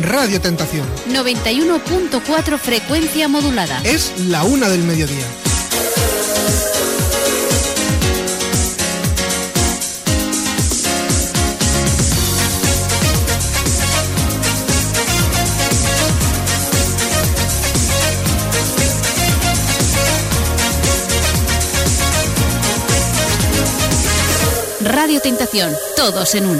Radio Tentación. 91.4 frecuencia modulada. Es la 1 del mediodía. Radio Tentación, todos en una.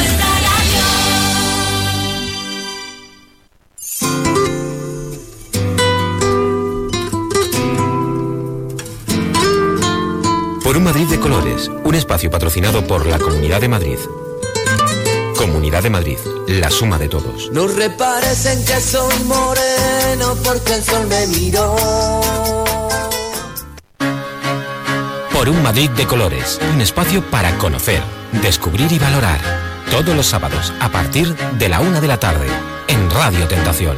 Por un Madrid de colores, un espacio patrocinado por la Comunidad de Madrid. Comunidad de Madrid, la suma de todos. No repares en que soy moreno porque el sol me miró. Por un Madrid de colores, un espacio para conocer, descubrir y valorar. Todos los sábados, a partir de la 1 de la tarde, en Radio Tentación.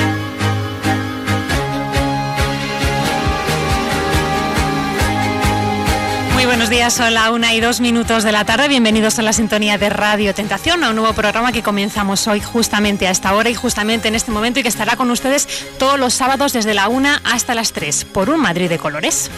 Muy buenos días, son la 1:02 de la tarde. Bienvenidos a la sintonía de Radio Tentación, a un nuevo programa que comenzamos hoy justamente a esta hora y justamente en este momento y que estará con ustedes todos los sábados desde la 1 hasta las 3, por un Madrid de colores.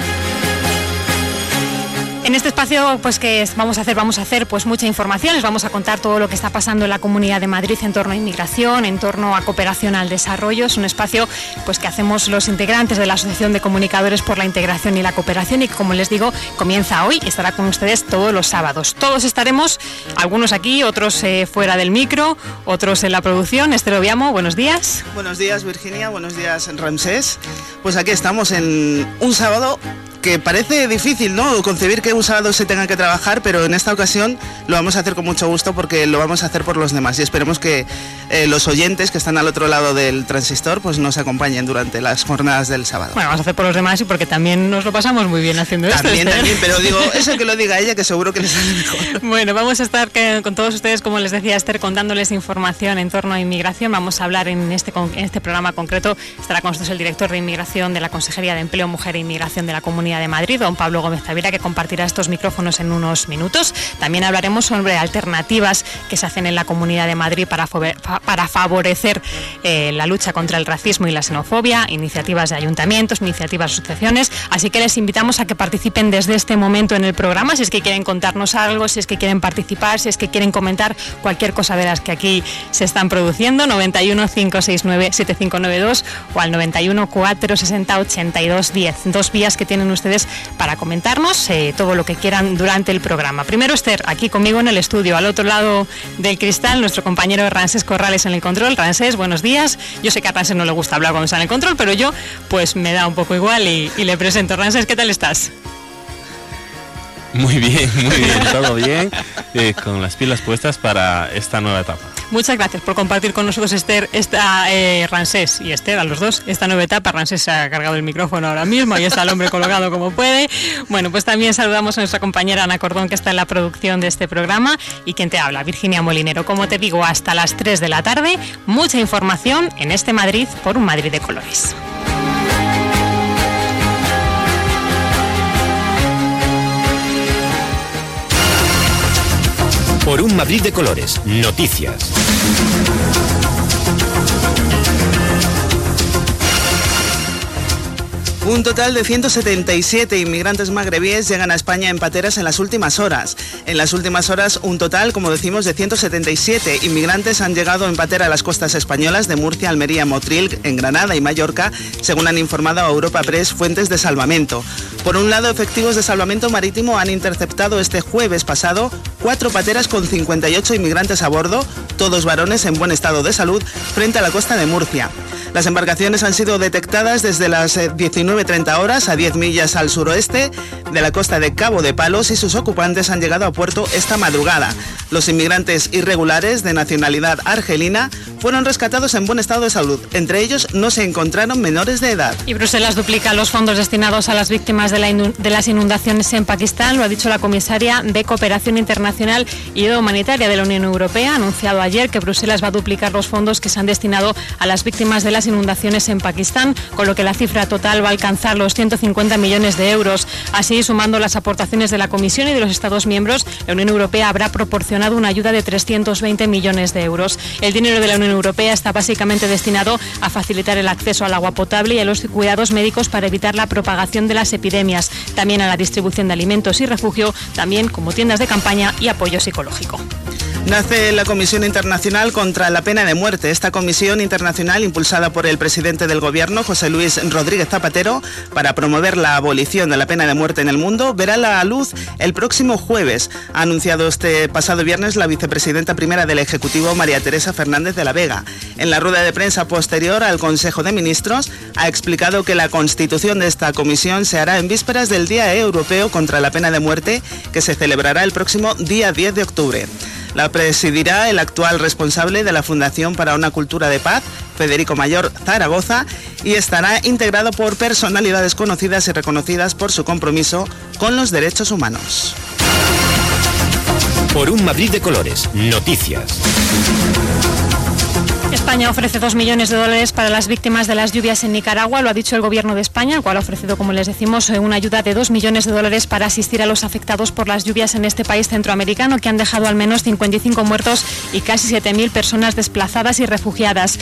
En este espacio, pues que vamos a hacer pues mucha información. Les vamos a contar todo lo que está pasando en la Comunidad de Madrid en torno a inmigración, en torno a cooperación al desarrollo. Es un espacio pues que hacemos los integrantes de la Asociación de Comunicadores por la Integración y la Cooperación y que, como les digo, comienza hoy y estará con ustedes todos los sábados. Todos estaremos, algunos aquí, otros fuera del micro, otros en la producción. Esther Obiamo, buenos días. Buenos días, Virginia. Buenos días, Ramsés. Pues aquí estamos en un sábado que parece difícil, ¿no?, concebir que un sábado se tenga que trabajar, pero en esta ocasión lo vamos a hacer con mucho gusto porque lo vamos a hacer por los demás y esperemos que los oyentes que están al otro lado del transistor pues nos acompañen durante las jornadas del sábado. Bueno, vamos a hacer por los demás y porque también nos lo pasamos muy bien haciendo esto. También, pero digo, eso que lo diga ella, que seguro que les sale mejor. Bueno, vamos a estar con todos ustedes, como les decía Esther, contándoles información en torno a inmigración. Vamos a hablar en este programa concreto, estará con nosotros el director de Inmigración de la Consejería de Empleo, Mujer e Inmigración de la Comunidad de Madrid, don Pablo Gómez Tavira, que compartirá estos micrófonos en unos minutos. También hablaremos sobre alternativas que se hacen en la Comunidad de Madrid para favorecer la lucha contra el racismo y la xenofobia, iniciativas de ayuntamientos, iniciativas de asociaciones, así que les invitamos a que participen desde este momento en el programa, si es que quieren contarnos algo, si es que quieren participar, si es que quieren comentar cualquier cosa de las que aquí se están produciendo. 91 569 7592 o al 91 460 8210, dos vías que tienen ustedes para comentarnos todo lo que quieran durante el programa. Primero, Esther, aquí conmigo en el estudio, al otro lado del cristal, nuestro compañero Ramsés Corrales en el control. Ramsés, buenos días. Yo sé que a Ramsés no le gusta hablar cuando está en el control, pero yo pues me da un poco igual y le presento. Ramsés, ¿qué tal estás? Muy bien, todo bien, con las pilas puestas para esta nueva etapa. Muchas gracias por compartir con nosotros, Esther, Ramsés y Esther, a los dos, esta nueva etapa. Ramsés se ha cargado el micrófono ahora mismo, ahí está el hombre colocado como puede. Bueno, pues también saludamos a nuestra compañera Ana Cordón, que está en la producción de este programa, y quien te habla, Virginia Molinero. Como te digo, hasta las 3 de la tarde, mucha información en este Madrid por un Madrid de colores. Por un Madrid de colores, noticias. Un total de 177 inmigrantes magrebíes llegan a España en pateras en las últimas horas. En las últimas horas, un total, como decimos, de 177 inmigrantes han llegado en patera a las costas españolas de Murcia, Almería, Motril, en Granada y Mallorca, según han informado a Europa Press fuentes de salvamento. Por un lado, efectivos de salvamento marítimo han interceptado este jueves pasado 4 pateras con 58 inmigrantes a bordo, todos varones en buen estado de salud, frente a la costa de Murcia. Las embarcaciones han sido detectadas desde las 19:30 horas a 10 millas al suroeste de la costa de Cabo de Palos y sus ocupantes han llegado a puerto esta madrugada. Los inmigrantes irregulares de nacionalidad argelina fueron rescatados en buen estado de salud. Entre ellos no se encontraron menores de edad. Y Bruselas duplica los fondos destinados a las víctimas de las inundaciones en Pakistán, lo ha dicho la comisaria de Cooperación Internacional y Ayuda Humanitaria de la Unión Europea. Ha anunciado ayer que Bruselas va a duplicar los fondos que se han destinado a las víctimas de las inundaciones en Pakistán, con lo que la cifra total va a alcanzar los 150 millones de euros. Así, sumando las aportaciones de la Comisión y de los Estados miembros, la Unión Europea habrá proporcionado una ayuda de 320 millones de euros. El dinero de la Unión Europea está básicamente destinado a facilitar el acceso al agua potable y a los cuidados médicos para evitar la propagación de las epidemias, también a la distribución de alimentos y refugio, también como tiendas de campaña y apoyo psicológico. Nace la Comisión Internacional contra la Pena de Muerte. Esta comisión internacional, impulsada por el presidente del Gobierno, José Luis Rodríguez Zapatero, para promover la abolición de la pena de muerte en el mundo, verá la luz el próximo jueves. Ha anunciado este pasado viernes la vicepresidenta primera del Ejecutivo, María Teresa Fernández de la Vega. En la rueda de prensa posterior al Consejo de Ministros, ha explicado que la constitución de esta comisión se hará en vísperas del Día Europeo contra la Pena de Muerte, que se celebrará el próximo día 10 de octubre. La presidirá el actual responsable de la Fundación para una Cultura de Paz, Federico Mayor Zaragoza, y estará integrado por personalidades conocidas y reconocidas por su compromiso con los derechos humanos. Por un Madrid de colores, noticias. España ofrece 2 millones de dólares para las víctimas de las lluvias en Nicaragua. Lo ha dicho el Gobierno de España, el cual ha ofrecido, como les decimos, una ayuda de 2 millones de dólares para asistir a los afectados por las lluvias en este país centroamericano, que han dejado al menos 55 muertos y casi 7.000 personas desplazadas y refugiadas.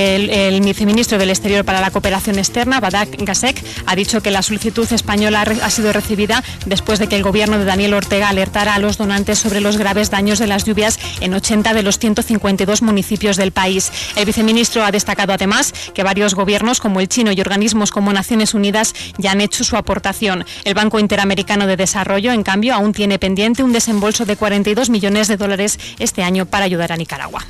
El viceministro del Exterior para la Cooperación Externa, Badak Gasek, ha dicho que la solicitud española ha sido recibida después de que el Gobierno de Daniel Ortega alertara a los donantes sobre los graves daños de las lluvias en 80 de los 152 municipios del país. El viceministro ha destacado además que varios gobiernos como el chino y organismos como Naciones Unidas ya han hecho su aportación. El Banco Interamericano de Desarrollo, en cambio, aún tiene pendiente un desembolso de 42 millones de dólares este año para ayudar a Nicaragua.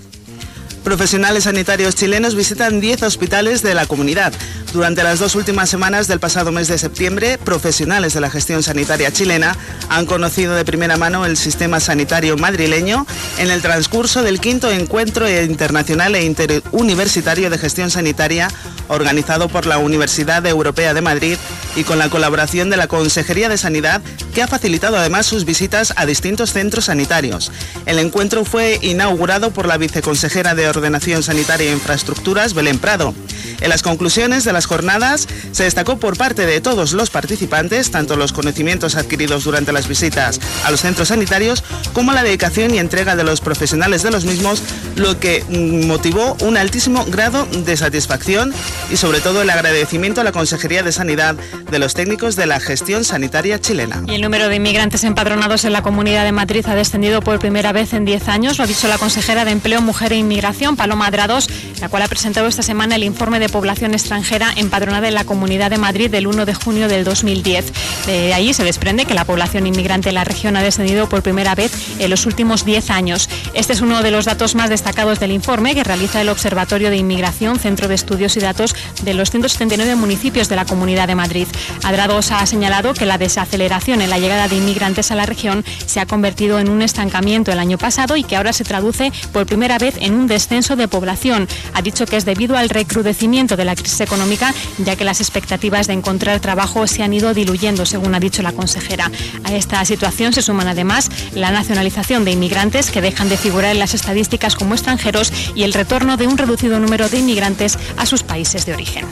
Profesionales sanitarios chilenos visitan 10 hospitales de la comunidad. Durante las 2 últimas semanas del pasado mes de septiembre, profesionales de la gestión sanitaria chilena han conocido de primera mano el sistema sanitario madrileño en el transcurso del 5º Encuentro Internacional e Interuniversitario de Gestión Sanitaria, organizado por la Universidad Europea de Madrid y con la colaboración de la Consejería de Sanidad, que ha facilitado además sus visitas a distintos centros sanitarios. El encuentro fue inaugurado por la viceconsejera de Ordenación Sanitaria e Infraestructuras, Belén Prado. En las conclusiones de las jornadas se destacó por parte de todos los participantes tanto los conocimientos adquiridos durante las visitas a los centros sanitarios como la dedicación y entrega de los profesionales de los mismos, lo que motivó un altísimo grado de satisfacción y sobre todo el agradecimiento a la Consejería de Sanidad de los técnicos de la gestión sanitaria chilena. Y el número de inmigrantes empadronados en la Comunidad de Madrid ha descendido por primera vez en 10 años, lo ha dicho la consejera de Empleo, Mujer e Inmigración, Paloma Adrados, la cual ha presentado esta semana el informe de población extranjera empadronada en la Comunidad de Madrid del 1 de junio del 2010. De ahí se desprende que la población inmigrante en la región ha descendido por primera vez en los últimos 10 años. Este es uno de los datos más destacados del informe que realiza el Observatorio de Inmigración, Centro de Estudios y Datos de los 179 municipios de la Comunidad de Madrid. Adrados ha señalado que la desaceleración en la llegada de inmigrantes a la región se ha convertido en un estancamiento el año pasado y que ahora se traduce por primera vez en un descenso de población. Ha dicho que es debido al recrudecimiento de la crisis económica, ya que las expectativas de encontrar trabajo se han ido diluyendo, según ha dicho la consejera. A esta situación se suman además la nacionalización de inmigrantes que dejan de figurar en las estadísticas como extranjeros y el retorno de un reducido número de inmigrantes a sus países de origen.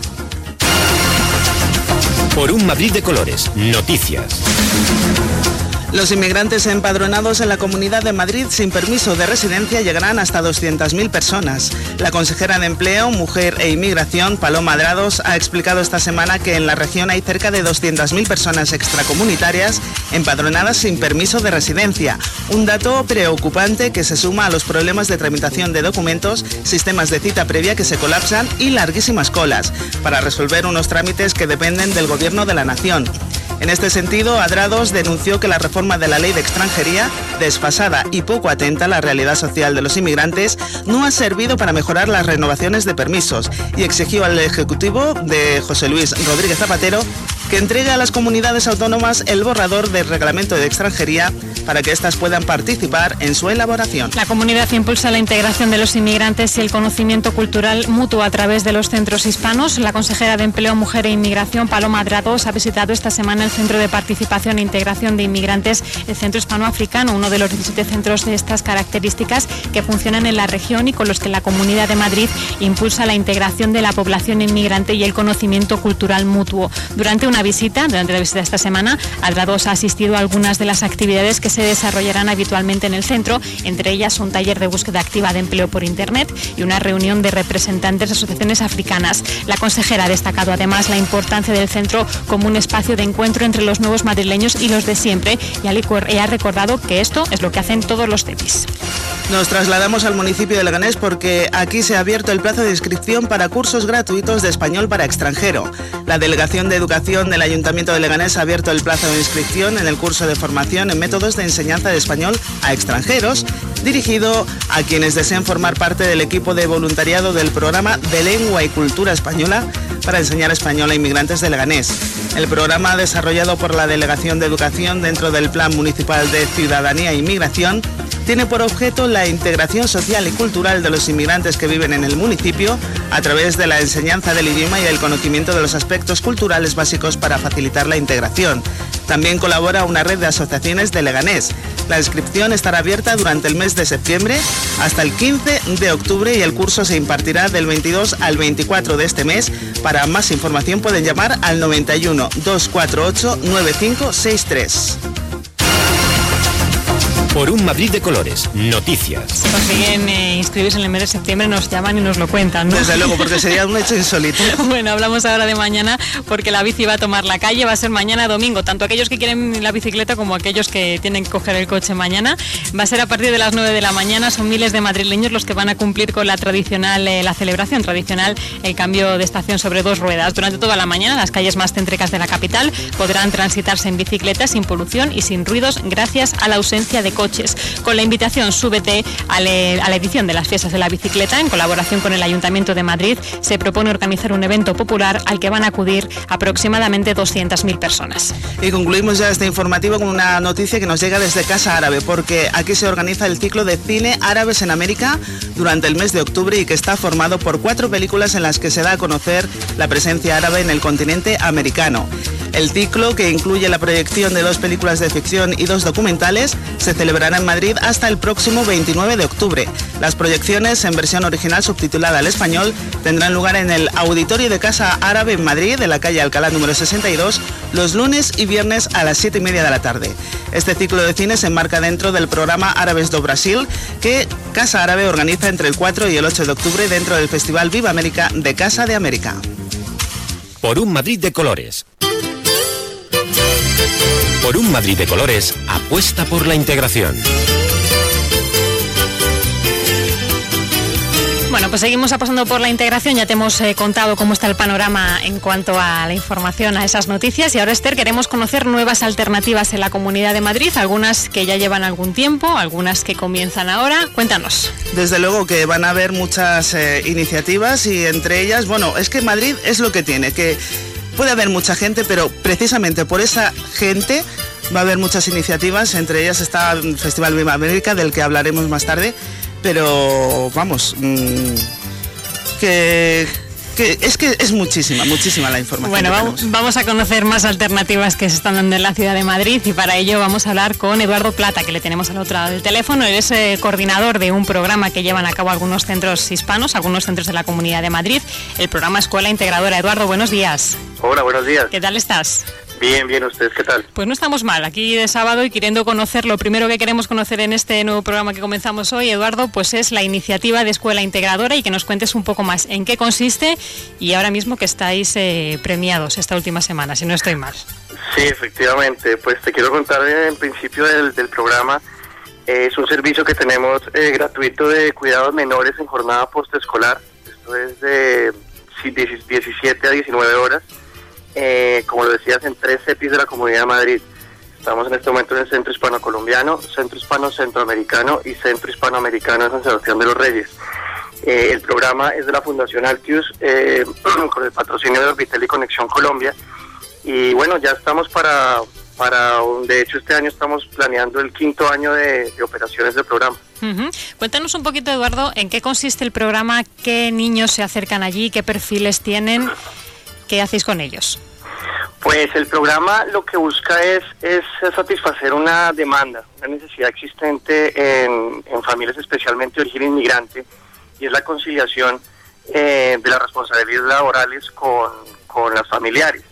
Por un Madrid de colores, noticias. Los inmigrantes empadronados en la Comunidad de Madrid sin permiso de residencia llegarán hasta 200.000 personas. La consejera de Empleo, Mujer e Inmigración, Paloma Adrados, ha explicado esta semana que en la región hay cerca de 200.000 personas extracomunitarias empadronadas sin permiso de residencia. Un dato preocupante que se suma a los problemas de tramitación de documentos, sistemas de cita previa que se colapsan y larguísimas colas para resolver unos trámites que dependen del Gobierno de la Nación. En este sentido, Adrados denunció que la reforma de la Ley de Extranjería, desfasada y poco atenta a la realidad social de los inmigrantes, no ha servido para mejorar las renovaciones de permisos y exigió al Ejecutivo de José Luis Rodríguez Zapatero que entregue a las comunidades autónomas el borrador del Reglamento de Extranjería para que éstas puedan participar en su elaboración. La comunidad impulsa la integración de los inmigrantes y el conocimiento cultural mutuo a través de los centros hispanos. La consejera de Empleo, Mujer e Inmigración, Paloma Adrados, ha visitado esta semana el Centro de Participación e Integración de Inmigrantes, el Centro Hispanoafricano, uno de los 17 centros de estas características que funcionan en la región y con los que la Comunidad de Madrid impulsa la integración de la población inmigrante y el conocimiento cultural mutuo. Durante una visita, durante la visita esta semana, Aldrados ha asistido a algunas de las actividades que se desarrollarán habitualmente en el centro, entre ellas un taller de búsqueda activa de empleo por Internet y una reunión de representantes de asociaciones africanas. La consejera ha destacado además la importancia del centro como un espacio de encuentro entre los nuevos madrileños y los de siempre, y ha recordado que esto es lo que hacen todos los CEPIs. Nos trasladamos al municipio de Leganés porque aquí se ha abierto el plazo de inscripción para cursos gratuitos de español para extranjero. La Delegación de Educación del Ayuntamiento de Leganés ha abierto el plazo de inscripción en el curso de formación en métodos de enseñanza de español a extranjeros, dirigido a quienes deseen formar parte del equipo de voluntariado del programa de Lengua y Cultura Española para enseñar español a inmigrantes de Leganés. El programa, desarrollado por la Delegación de Educación dentro del Plan Municipal de Ciudadanía e Inmigración, tiene por objeto la integración social y cultural de los inmigrantes que viven en el municipio a través de la enseñanza del idioma y el conocimiento de los aspectos culturales básicos para facilitar la integración. También colabora una red de asociaciones de Leganés. La inscripción estará abierta durante el mes de septiembre hasta el 15 de octubre y el curso se impartirá del 22 al 24 de este mes. Para más información pueden llamar al 91 248 9563. Por un Madrid de colores, noticias. Si consiguen inscribirse en el mes de septiembre, nos llaman y nos lo cuentan, ¿no? Desde luego, porque sería un hecho insólito. Bueno, hablamos ahora de mañana, porque la bici va a tomar la calle, va a ser mañana domingo, tanto aquellos que quieren la bicicleta como aquellos que tienen que coger el coche mañana. Va a ser a partir de las 9 de la mañana, son miles de madrileños los que van a cumplir con la tradicional, la celebración tradicional, el cambio de estación sobre dos ruedas. Durante toda la mañana, las calles más céntricas de la capital podrán transitarse en bicicleta sin polución y sin ruidos gracias a la ausencia de coches. Con la invitación Súbete a la edición de las fiestas de la bicicleta, en colaboración con el Ayuntamiento de Madrid, se propone organizar un evento popular al que van a acudir aproximadamente 200.000 personas. Y concluimos ya este informativo con una noticia que nos llega desde Casa Árabe, porque aquí se organiza el ciclo de cine Árabes en América durante el mes de octubre y que está formado por 4 películas en las que se da a conocer la presencia árabe en el continente americano. El ciclo, que incluye la proyección de 2 películas de ficción y 2 documentales, se celebrará en Madrid hasta el próximo 29 de octubre. Las proyecciones en versión original subtitulada al español tendrán lugar en el Auditorio de Casa Árabe en Madrid, en la calle Alcalá número 62, los lunes y viernes a las 7:30 de la tarde. Este ciclo de cine se enmarca dentro del programa Árabes do Brasil, que Casa Árabe organiza entre el 4 y el 8 de octubre dentro del Festival Viva América de Casa de América. Por un Madrid de colores. Por un Madrid de colores, apuesta por la integración. Bueno, pues seguimos apostando por la integración. Ya te hemos contado cómo está el panorama en cuanto a la información, a esas noticias. Y ahora, Esther, queremos conocer nuevas alternativas en la Comunidad de Madrid, algunas que ya llevan algún tiempo, algunas que comienzan ahora. Cuéntanos. Desde luego que van a haber muchas iniciativas y entre ellas, bueno, es que Madrid es lo que tiene, que puede haber mucha gente, pero precisamente por esa gente va a haber muchas iniciativas. Entre ellas está el Festival Viva América, del que hablaremos más tarde. Pero vamos, que es muchísima la información. Bueno, vamos a conocer más alternativas que se están dando en la ciudad de Madrid y para ello vamos a hablar con Eduardo Plata, que le tenemos al otro lado del teléfono. Él es coordinador de un programa que llevan a cabo algunos centros hispanos, algunos centros de la Comunidad de Madrid, el programa Escuela Integradora. Eduardo, buenos días. Hola, buenos días. ¿Qué tal estás? Bien, ¿ustedes qué tal? Pues no estamos mal, aquí de sábado y queriendo conocer, lo primero que queremos conocer en este nuevo programa que comenzamos hoy, Eduardo, pues es la iniciativa de Escuela Integradora y que nos cuentes un poco más en qué consiste y ahora mismo que estáis premiados esta última semana, si no estoy mal. Sí, efectivamente, pues te quiero contar en principio del programa. Es un servicio que tenemos gratuito de cuidados menores en jornada postescolar. Esto es de 17 a 19 horas. Como lo decías, en 3 CEPIs de la Comunidad de Madrid. Estamos en este momento en el Centro Hispano-Colombiano, Centro Hispano-Centroamericano y Centro Hispanoamericano de San Sebastián de los Reyes. El programa es de la Fundación Altius, con el patrocinio de Orbitel y Conexión Colombia. Y bueno, ya estamos de hecho este año estamos planeando el 5º año de operaciones del programa. Uh-huh. Cuéntanos un poquito, Eduardo, en qué consiste el programa, qué niños se acercan allí, qué perfiles tienen. ¿Qué hacéis con ellos? Pues el programa lo que busca es satisfacer una demanda, una necesidad existente en familias especialmente de origen inmigrante, y es la conciliación de las responsabilidades laborales con las familiares.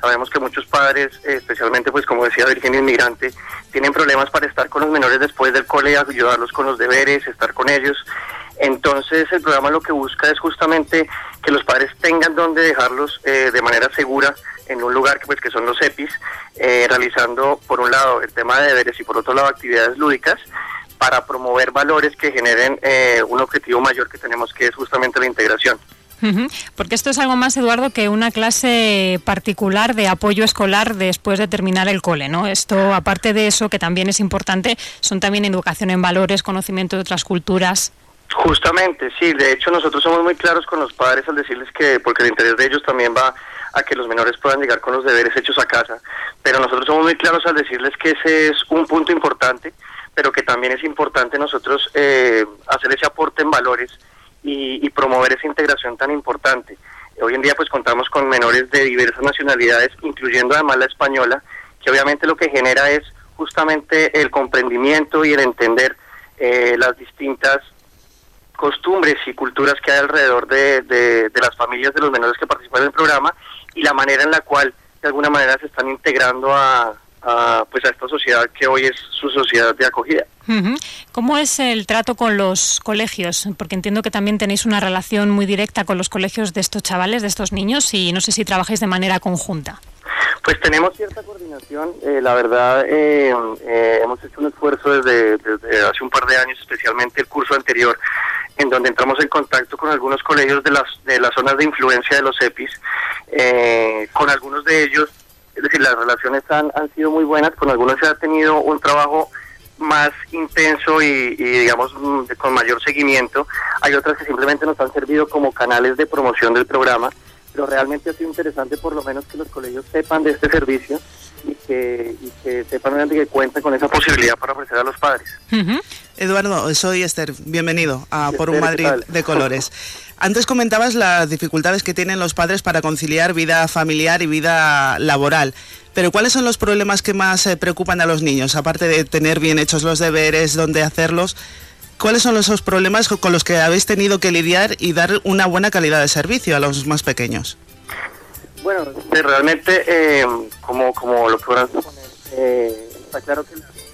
Sabemos que muchos padres, especialmente pues como decía Virginia Inmigrante, tienen problemas para estar con los menores después del cole, ayudarlos con los deberes, estar con ellos. Entonces el programa lo que busca es justamente que los padres tengan donde dejarlos de manera segura en un lugar que son los EPIs, realizando por un lado el tema de deberes y por otro lado actividades lúdicas para promover valores que generen un objetivo mayor que tenemos, que es justamente la integración. Porque esto es algo más, Eduardo, que una clase particular de apoyo escolar después de terminar el cole, ¿no? Esto, aparte de eso, que también es importante, son también educación en valores, conocimiento de otras culturas. Justamente, sí. De hecho, nosotros somos muy claros con los padres al decirles que, porque el interés de ellos también va a que los menores puedan llegar con los deberes hechos a casa, pero nosotros somos muy claros al decirles que ese es un punto importante, pero que también es importante nosotros hacer ese aporte en valores y promover esa integración tan importante. Hoy en día pues contamos con menores de diversas nacionalidades, incluyendo además la española, que obviamente lo que genera es justamente el comprendimiento y el entender las distintas costumbres y culturas que hay alrededor de las familias de los menores que participan en el programa y la manera en la cual de alguna manera se están integrando a esta sociedad que hoy es su sociedad de acogida. ¿Cómo es el trato con los colegios? Porque entiendo que también tenéis una relación muy directa con los colegios de estos chavales, de estos niños, y no sé si trabajáis de manera conjunta. Pues tenemos cierta coordinación, la verdad hemos hecho un esfuerzo desde hace un par de años, especialmente el curso anterior, en donde entramos en contacto con algunos colegios de las zonas de influencia de los EPIs, con algunos de ellos. Es decir, las relaciones han sido muy buenas, con algunos se ha tenido un trabajo más intenso y digamos con mayor seguimiento. Hay otras que simplemente nos han servido como canales de promoción del programa, pero realmente ha sido interesante por lo menos que los colegios sepan de este servicio y que sepan realmente que cuentan con esa posibilidad para ofrecer a los padres. Eduardo, soy Esther, bienvenido a Por un Madrid de Colores. Antes comentabas las dificultades que tienen los padres para conciliar vida familiar y vida laboral, pero ¿cuáles son los problemas que más preocupan a los niños? Aparte de tener bien hechos los deberes, dónde hacerlos, ¿cuáles son esos problemas con los que habéis tenido que lidiar y dar una buena calidad de servicio a los más pequeños? Bueno, realmente, como lo podrán suponer, está claro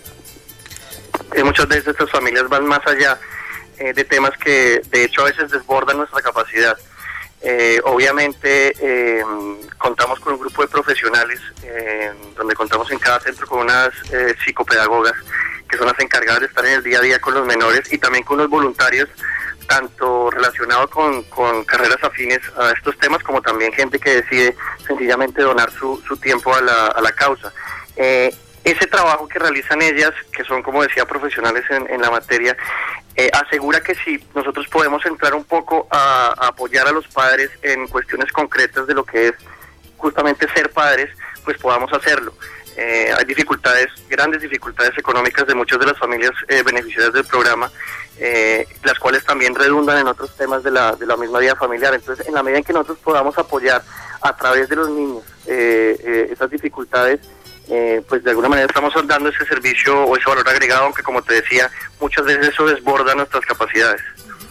que muchas veces estas familias van más allá de temas que de hecho a veces desbordan nuestra capacidad. Obviamente contamos con un grupo de profesionales donde contamos en cada centro con unas psicopedagogas que son las encargadas de estar en el día a día con los menores y también con los voluntarios, tanto relacionados con carreras afines a estos temas como también gente que decide sencillamente donar su tiempo a la causa. Ese trabajo que realizan ellas, que son, como decía, profesionales en la materia, asegura que si nosotros podemos entrar un poco a apoyar a los padres en cuestiones concretas de lo que es justamente ser padres, pues podamos hacerlo. Hay grandes dificultades económicas de muchas de las familias beneficiarias del programa, las cuales también redundan en otros temas de la misma vida familiar. Entonces, en la medida en que nosotros podamos apoyar a través de los niños esas dificultades, pues de alguna manera estamos dando ese servicio o ese valor agregado, aunque como te decía, muchas veces eso desborda nuestras capacidades.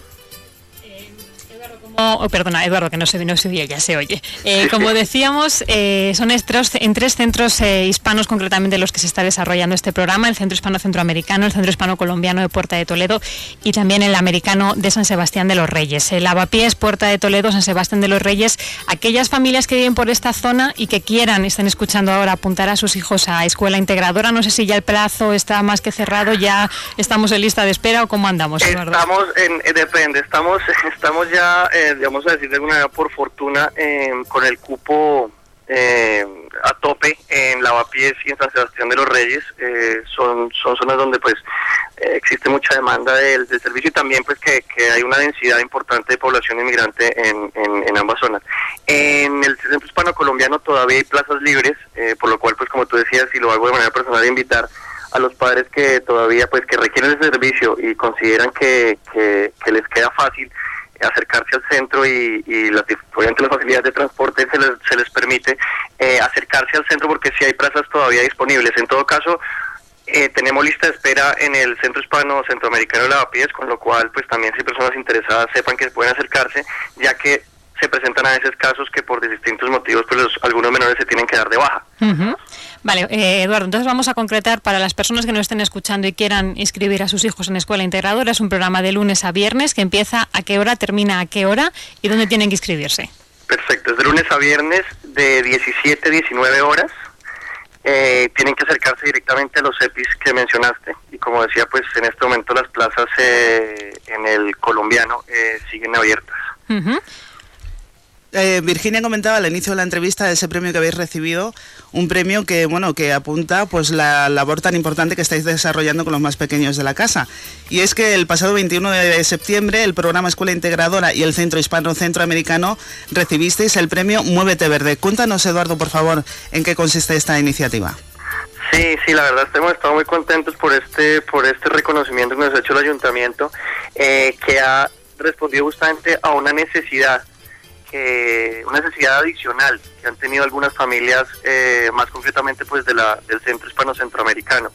Eduardo, que no se oye, ya se oye. Como decíamos, son en tres centros hispanos, concretamente los que se está desarrollando este programa: el Centro Hispano Centroamericano, el Centro Hispano Colombiano de Puerta de Toledo y también el Americano de San Sebastián de los Reyes. El Lavapiés, Puerta de Toledo, San Sebastián de los Reyes. Aquellas familias que viven por esta zona y que estén escuchando ahora, apuntar a sus hijos a escuela integradora, no sé si ya el plazo está más que cerrado, ya estamos en lista de espera o cómo andamos, Eduardo. Estamos ya vamos a decir de alguna manera, por fortuna, con el cupo a tope en Lavapiés y en San Sebastián de los Reyes. Son zonas donde pues existe mucha demanda del servicio y también pues que hay una densidad importante de población inmigrante en ambas zonas. En el Centro Hispano Colombiano todavía hay plazas libres, por lo cual pues como tú decías, y lo hago de manera personal, invitar a los padres que todavía pues que requieren el servicio y consideran que les queda fácil acercarse al centro y obviamente las facilidades de transporte se les permite acercarse al centro, porque sí hay plazas todavía disponibles. En todo caso, tenemos lista de espera en el Centro Hispano Centroamericano de Lavapiés, con lo cual pues también si hay personas interesadas sepan que pueden acercarse, ya que se presentan a veces casos que por distintos motivos pues algunos menores se tienen que dar de baja. Vale, Eduardo, entonces vamos a concretar para las personas que nos estén escuchando y quieran inscribir a sus hijos en Escuela Integradora. Es un programa de lunes a viernes que empieza a qué hora, termina a qué hora y dónde tienen que inscribirse. Perfecto, es de lunes a viernes de 17 a 19 horas. Tienen que acercarse directamente a los EPIs que mencionaste y como decía, pues en este momento las plazas en el colombiano siguen abiertas. Virginia comentaba al inicio de la entrevista ese premio que habéis recibido, un premio que que apunta pues la labor tan importante que estáis desarrollando con los más pequeños de la casa. Y es que el pasado 21 de septiembre el programa Escuela Integradora y el Centro Hispano Centroamericano recibisteis el premio Muévete Verde. Cuéntanos, Eduardo, por favor, en qué consiste esta iniciativa. Sí, la verdad hemos estado muy contentos por este reconocimiento que nos ha hecho el ayuntamiento, que ha respondido justamente a una necesidad adicional que han tenido algunas familias, más concretamente pues del Centro Hispano Centroamericano.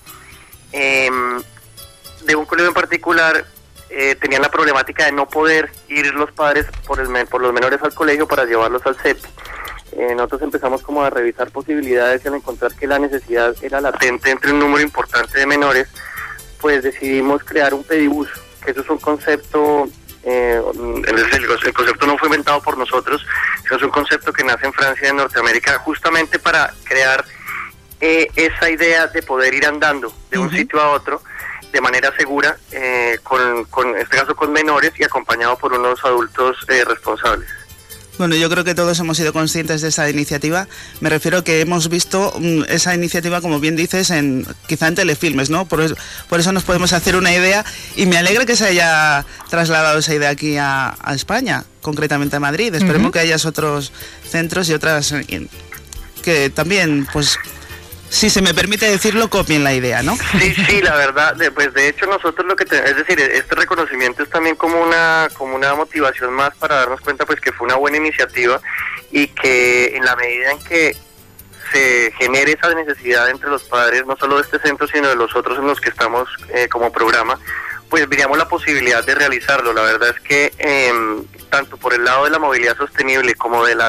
De un colegio en particular tenían la problemática de no poder ir los padres por los menores al colegio para llevarlos al CEPI. Nosotros empezamos como a revisar posibilidades y al encontrar que la necesidad era latente entre un número importante de menores, pues decidimos crear un pedibus, que eso es un concepto. El concepto no fue inventado por nosotros, sino es un concepto que nace en Francia y en Norteamérica justamente para crear esa idea de poder ir andando de un sitio a otro de manera segura, en este caso con menores y acompañado por unos adultos responsables. Bueno, yo creo que todos hemos sido conscientes de esa iniciativa. Me refiero que hemos visto esa iniciativa, como bien dices, quizá en telefilmes, ¿no? Por eso nos podemos hacer una idea y me alegra que se haya trasladado esa idea aquí a España, concretamente a Madrid. Esperemos que haya otros centros y otras que también, pues, si se me permite decirlo, copien la idea, ¿no? Sí, la verdad, pues de hecho nosotros es decir, este reconocimiento es también como una motivación más para darnos cuenta pues que fue una buena iniciativa y que en la medida en que se genere esa necesidad entre los padres, no solo de este centro, sino de los otros en los que estamos como programa, pues veríamos la posibilidad de realizarlo. La verdad es que tanto por el lado de la movilidad sostenible como de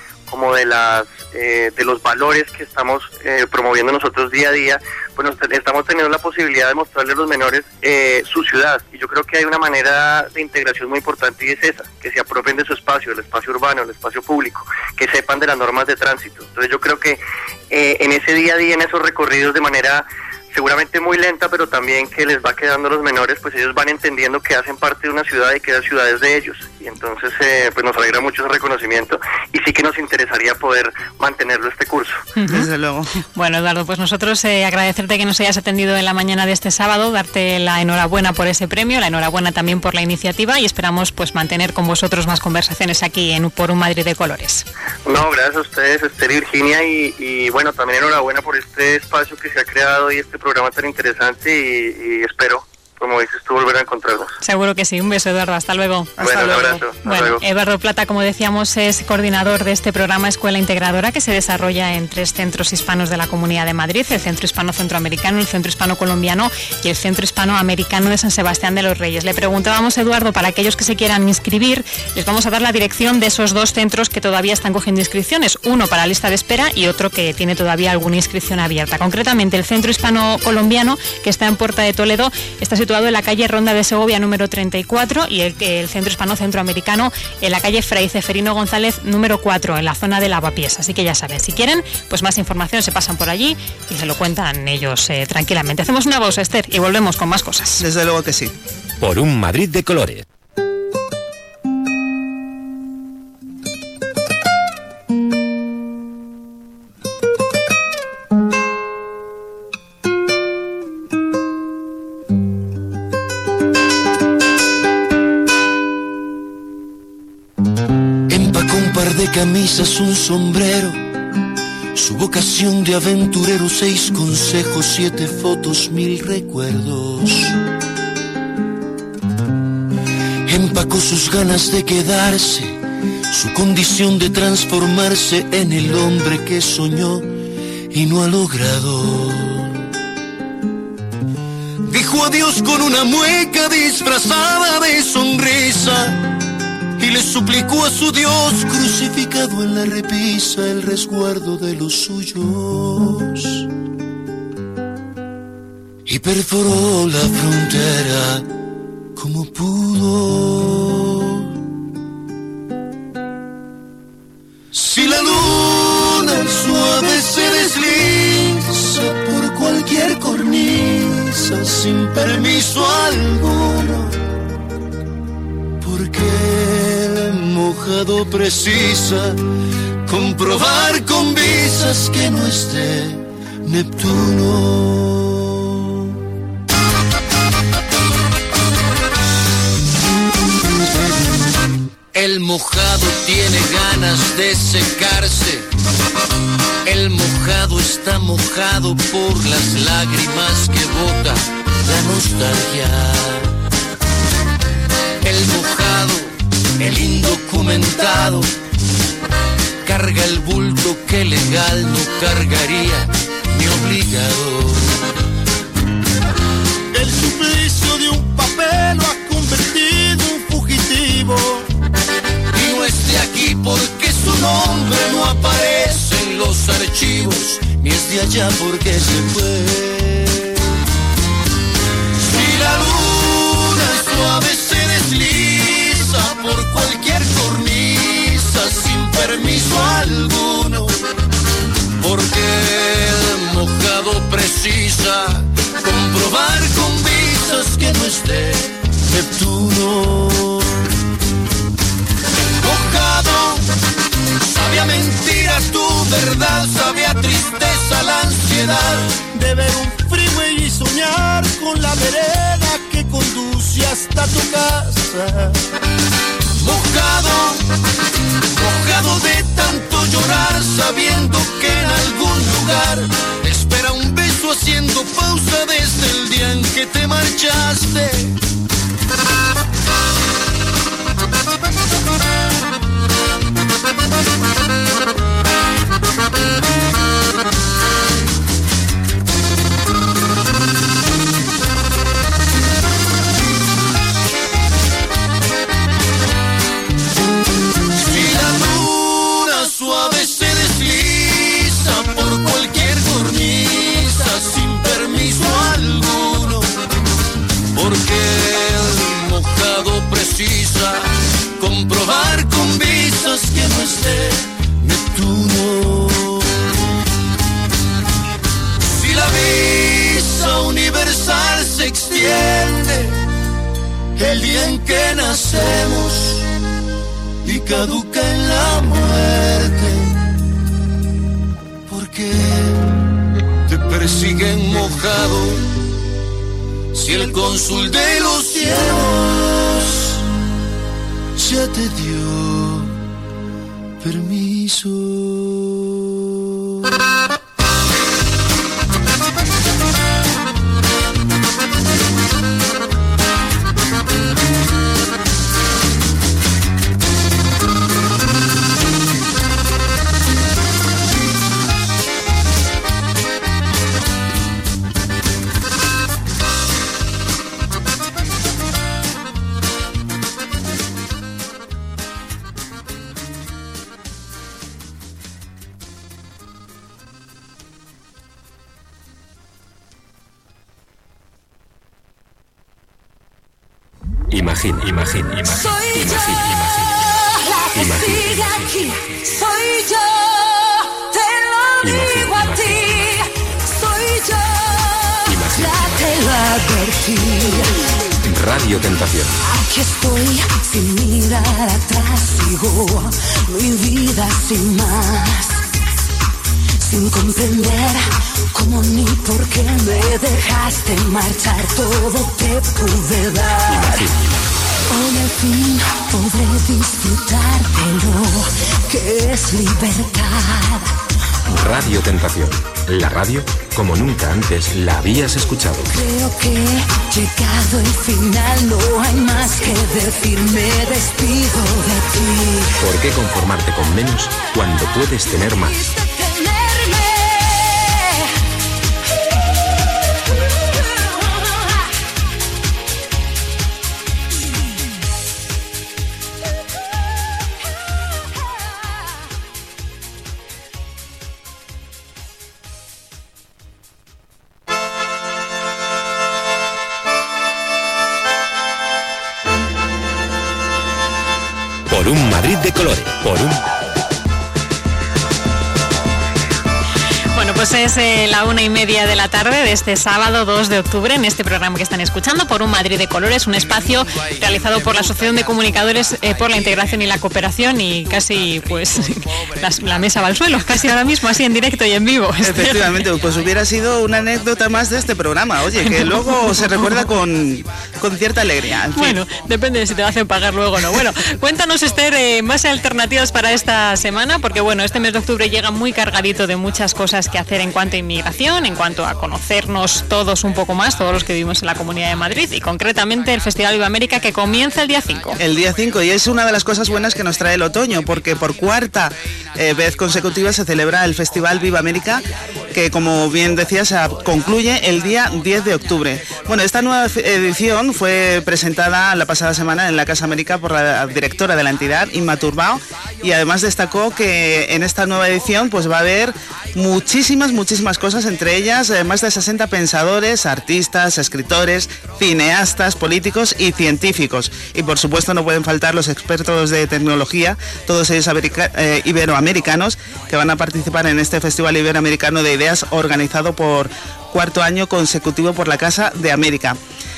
los valores que estamos promoviendo nosotros día a día, pues estamos teniendo la posibilidad de mostrarle a los menores su ciudad, y yo creo que hay una manera de integración muy importante y es esa, que se apropien de su espacio, el espacio urbano, el espacio público, que sepan de las normas de tránsito. Entonces yo creo que en ese día a día, en esos recorridos de manera seguramente muy lenta, pero también que les va quedando a los menores, pues ellos van entendiendo que hacen parte de una ciudad y que la ciudad es de ellos, y entonces pues nos alegra mucho ese reconocimiento y sí que nos interesaría poder mantenerlo este curso. Desde luego. Bueno, Eduardo, pues nosotros agradecerte que nos hayas atendido en la mañana de este sábado, darte la enhorabuena por ese premio, la enhorabuena también por la iniciativa, y esperamos pues mantener con vosotros más conversaciones aquí Por un Madrid de Colores. No, gracias a ustedes, Esther y Virginia, y bueno, también enhorabuena por este espacio que se ha creado y este programa tan interesante, y espero, como dices tú, volver a encontrarnos. Seguro que sí. Un beso, Eduardo. Hasta luego. Bueno, un abrazo. Bueno, luego. Eduardo Plata, como decíamos, es coordinador de este programa Escuela Integradora, que se desarrolla en 3 centros hispanos de la Comunidad de Madrid: el Centro Hispano Centroamericano, el Centro Hispano Colombiano y el Centro Hispano Americano de San Sebastián de los Reyes. Le preguntábamos, Eduardo, para aquellos que se quieran inscribir, les vamos a dar la dirección de esos 2 centros que todavía están cogiendo inscripciones, uno para lista de espera y otro que tiene todavía alguna inscripción abierta. Concretamente, el Centro Hispano Colombiano, que está en Puerta de Toledo, está situado en la calle Ronda de Segovia número 34, y el Centro Hispano Centroamericano en la calle Fray Ceferino González número 4, en la zona de Lavapiés. Así que ya saben, si quieren pues más información, se pasan por allí y se lo cuentan ellos tranquilamente. Hacemos una pausa, Esther, y volvemos con más cosas. Desde luego que sí. Por un Madrid de colores. Camisas, un sombrero, su vocación de aventurero, 6 consejos, 7 fotos, 1000 recuerdos. Empacó sus ganas de quedarse, su condición de transformarse en el hombre que soñó y no ha logrado. Dijo adiós con una mueca disfrazada de sonrisa y le suplicó a su Dios, crucificado en la repisa, el resguardo de los suyos, y perforó la frontera como pudo. Si la luna suave se desliza por cualquier cornisa sin permiso alguno, porque el mojado precisa comprobar con visas que no esté Neptuno. El mojado tiene ganas de secarse, el mojado está mojado por las lágrimas que bota la nostalgia. El mojado, el indocumentado, carga el bulto que legal no cargaría ni obligado. El suplicio de un papel lo ha convertido en fugitivo, y no es de aquí porque su nombre no aparece en los archivos, ni es de allá porque se fue. Si la luna suave se desliza por cualquier cornisa sin permiso alguno, porque el mojado precisa comprobar con visas que no esté Neptuno. Mojado sabe a mentiras tu verdad, sabe a tristeza la ansiedad de ver un freeway y soñar con la vereda que conduce hasta tu casa. Mojado, mojado de tanto llorar, sabiendo que en algún lugar te espera un beso haciendo pausa desde el día en que te marchaste. Si la luna suave se desliza por cualquier cornisa sin permiso alguno, porque el mojado precisa comprobar con visas que no esté Neptuno. Si la visa universal se extiende el día en que nacemos y caduca en la muerte, porque te persiguen mojado. Si el cónsul de los cielos ya te dio permiso. Imagina. Soy yo, la que sigue aquí. Soy yo, te lo digo a ti. Soy yo, ya te lo advertí. Radio Tentación. Aquí estoy, sin mirar atrás, sigo mi vida sin más, sin comprender cómo ni por qué me dejaste marchar. Todo te pude dar. Hoy al fin podré disfrutar de lo que es libertad. Radio Tentación. La radio como nunca antes la habías escuchado. Creo que llegado el final no hay más que decir. Me despido de ti. ¿Por qué conformarte con menos cuando puedes tener más? Madrid de colores, por un... Bueno, pues es la 1:30 de la tarde de este sábado 2 de octubre en este programa que están escuchando, Por un Madrid de Colores, un espacio realizado por la Asociación de Comunicadores por la Integración y la Cooperación, y casi pues la mesa va al suelo, casi ahora mismo, así en directo y en vivo. Efectivamente, pues hubiera sido una anécdota más de este programa, oye, que luego se recuerda con cierta alegría. En fin. Bueno, depende de si te va a hacer pagar luego o no. Bueno, cuéntanos, Esther, más alternativas para esta semana, porque bueno, este mes de octubre llega muy cargadito de muchas cosas que hacer en cuanto a inmigración, en cuanto a conocernos todos un poco más, todos los que vivimos en la Comunidad de Madrid, y concretamente el Festival Viva América, que comienza el día 5. El día 5, y es una de las cosas buenas que nos trae el otoño, porque por cuarta vez consecutiva se celebra el Festival Viva América, que como bien decías concluye el día 10 de octubre. Bueno, esta nueva edición fue presentada la pasada semana en la Casa América por la directora de la entidad, Inma Turbao, y además destacó que en esta nueva edición pues va a haber muchísimas cosas, entre ellas más de 60 pensadores, artistas, escritores, cineastas, políticos y científicos. Y por supuesto no pueden faltar los expertos de tecnología, todos ellos iberoamericanos, que van a participar en este Festival Iberoamericano de Ideas organizado por cuarto año consecutivo por la Casa de América.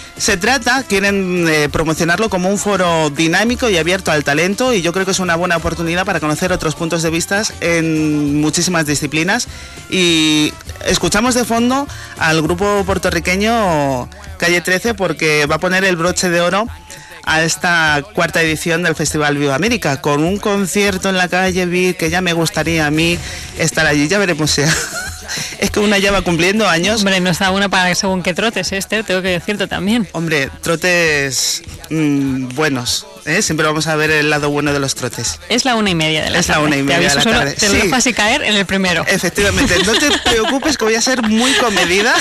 Quieren promocionarlo como un foro dinámico y abierto al talento, y yo creo que es una buena oportunidad para conocer otros puntos de vista en muchísimas disciplinas. Y escuchamos de fondo al grupo puertorriqueño Calle 13, porque va a poner el broche de oro a esta cuarta edición del Festival Viva América, con un concierto en la calle Vic, que ya me gustaría a mí estar allí, ya veremos si... Es que una ya va cumpliendo años. Hombre, no está una para según qué trotes, Esther, tengo que decirte también. Hombre, trotes buenos, ¿eh? Siempre vamos a ver el lado bueno de los trotes. Es la 1:30 de la tarde. Es la 1:30 de la tarde. Te lo dejo así caer en el primero. Efectivamente, no te preocupes que voy a ser muy comedida.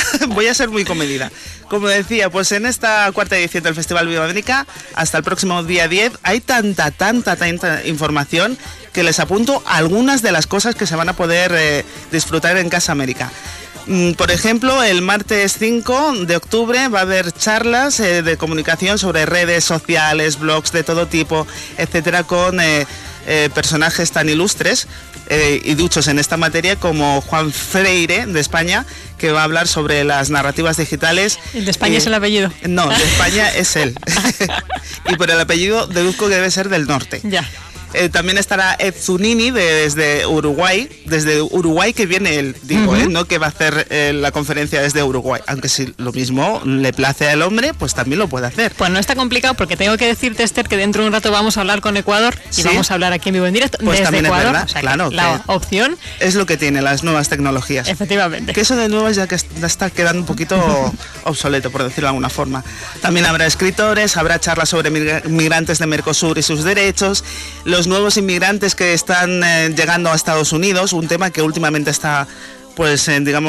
Como decía, pues en esta cuarta edición del Festival Viva América, hasta el próximo día 10, hay tanta información que les apunto algunas de las cosas que se van a poder disfrutar en Casa América. Por ejemplo, el martes 5 de octubre va a haber charlas de comunicación sobre redes sociales, blogs de todo tipo, etcétera, con personajes tan ilustres y duchos en esta materia como Juan Freire, de España, que va a hablar sobre las narrativas digitales. ¿El de España es el apellido? No, de España es él. Y por el apellido deduzco que debe ser del norte. Ya. También estará Ed Zunini desde Uruguay, que viene él, digo, no que va a hacer la conferencia desde Uruguay, aunque si lo mismo le place al hombre, pues también lo puede hacer. Pues no está complicado, porque tengo que decirte, Esther, que dentro de un rato vamos a hablar con Ecuador, y vamos a hablar aquí en vivo en directo pues desde también Ecuador, es verdad, o sea, claro, la opción es lo que tiene las nuevas tecnologías. Efectivamente. Que eso de nuevas ya que está quedando un poquito obsoleto, por decirlo de alguna forma. También habrá escritores, habrá charlas sobre migrantes de Mercosur y sus derechos, los nuevos inmigrantes que están llegando a Estados Unidos, un tema que últimamente está pues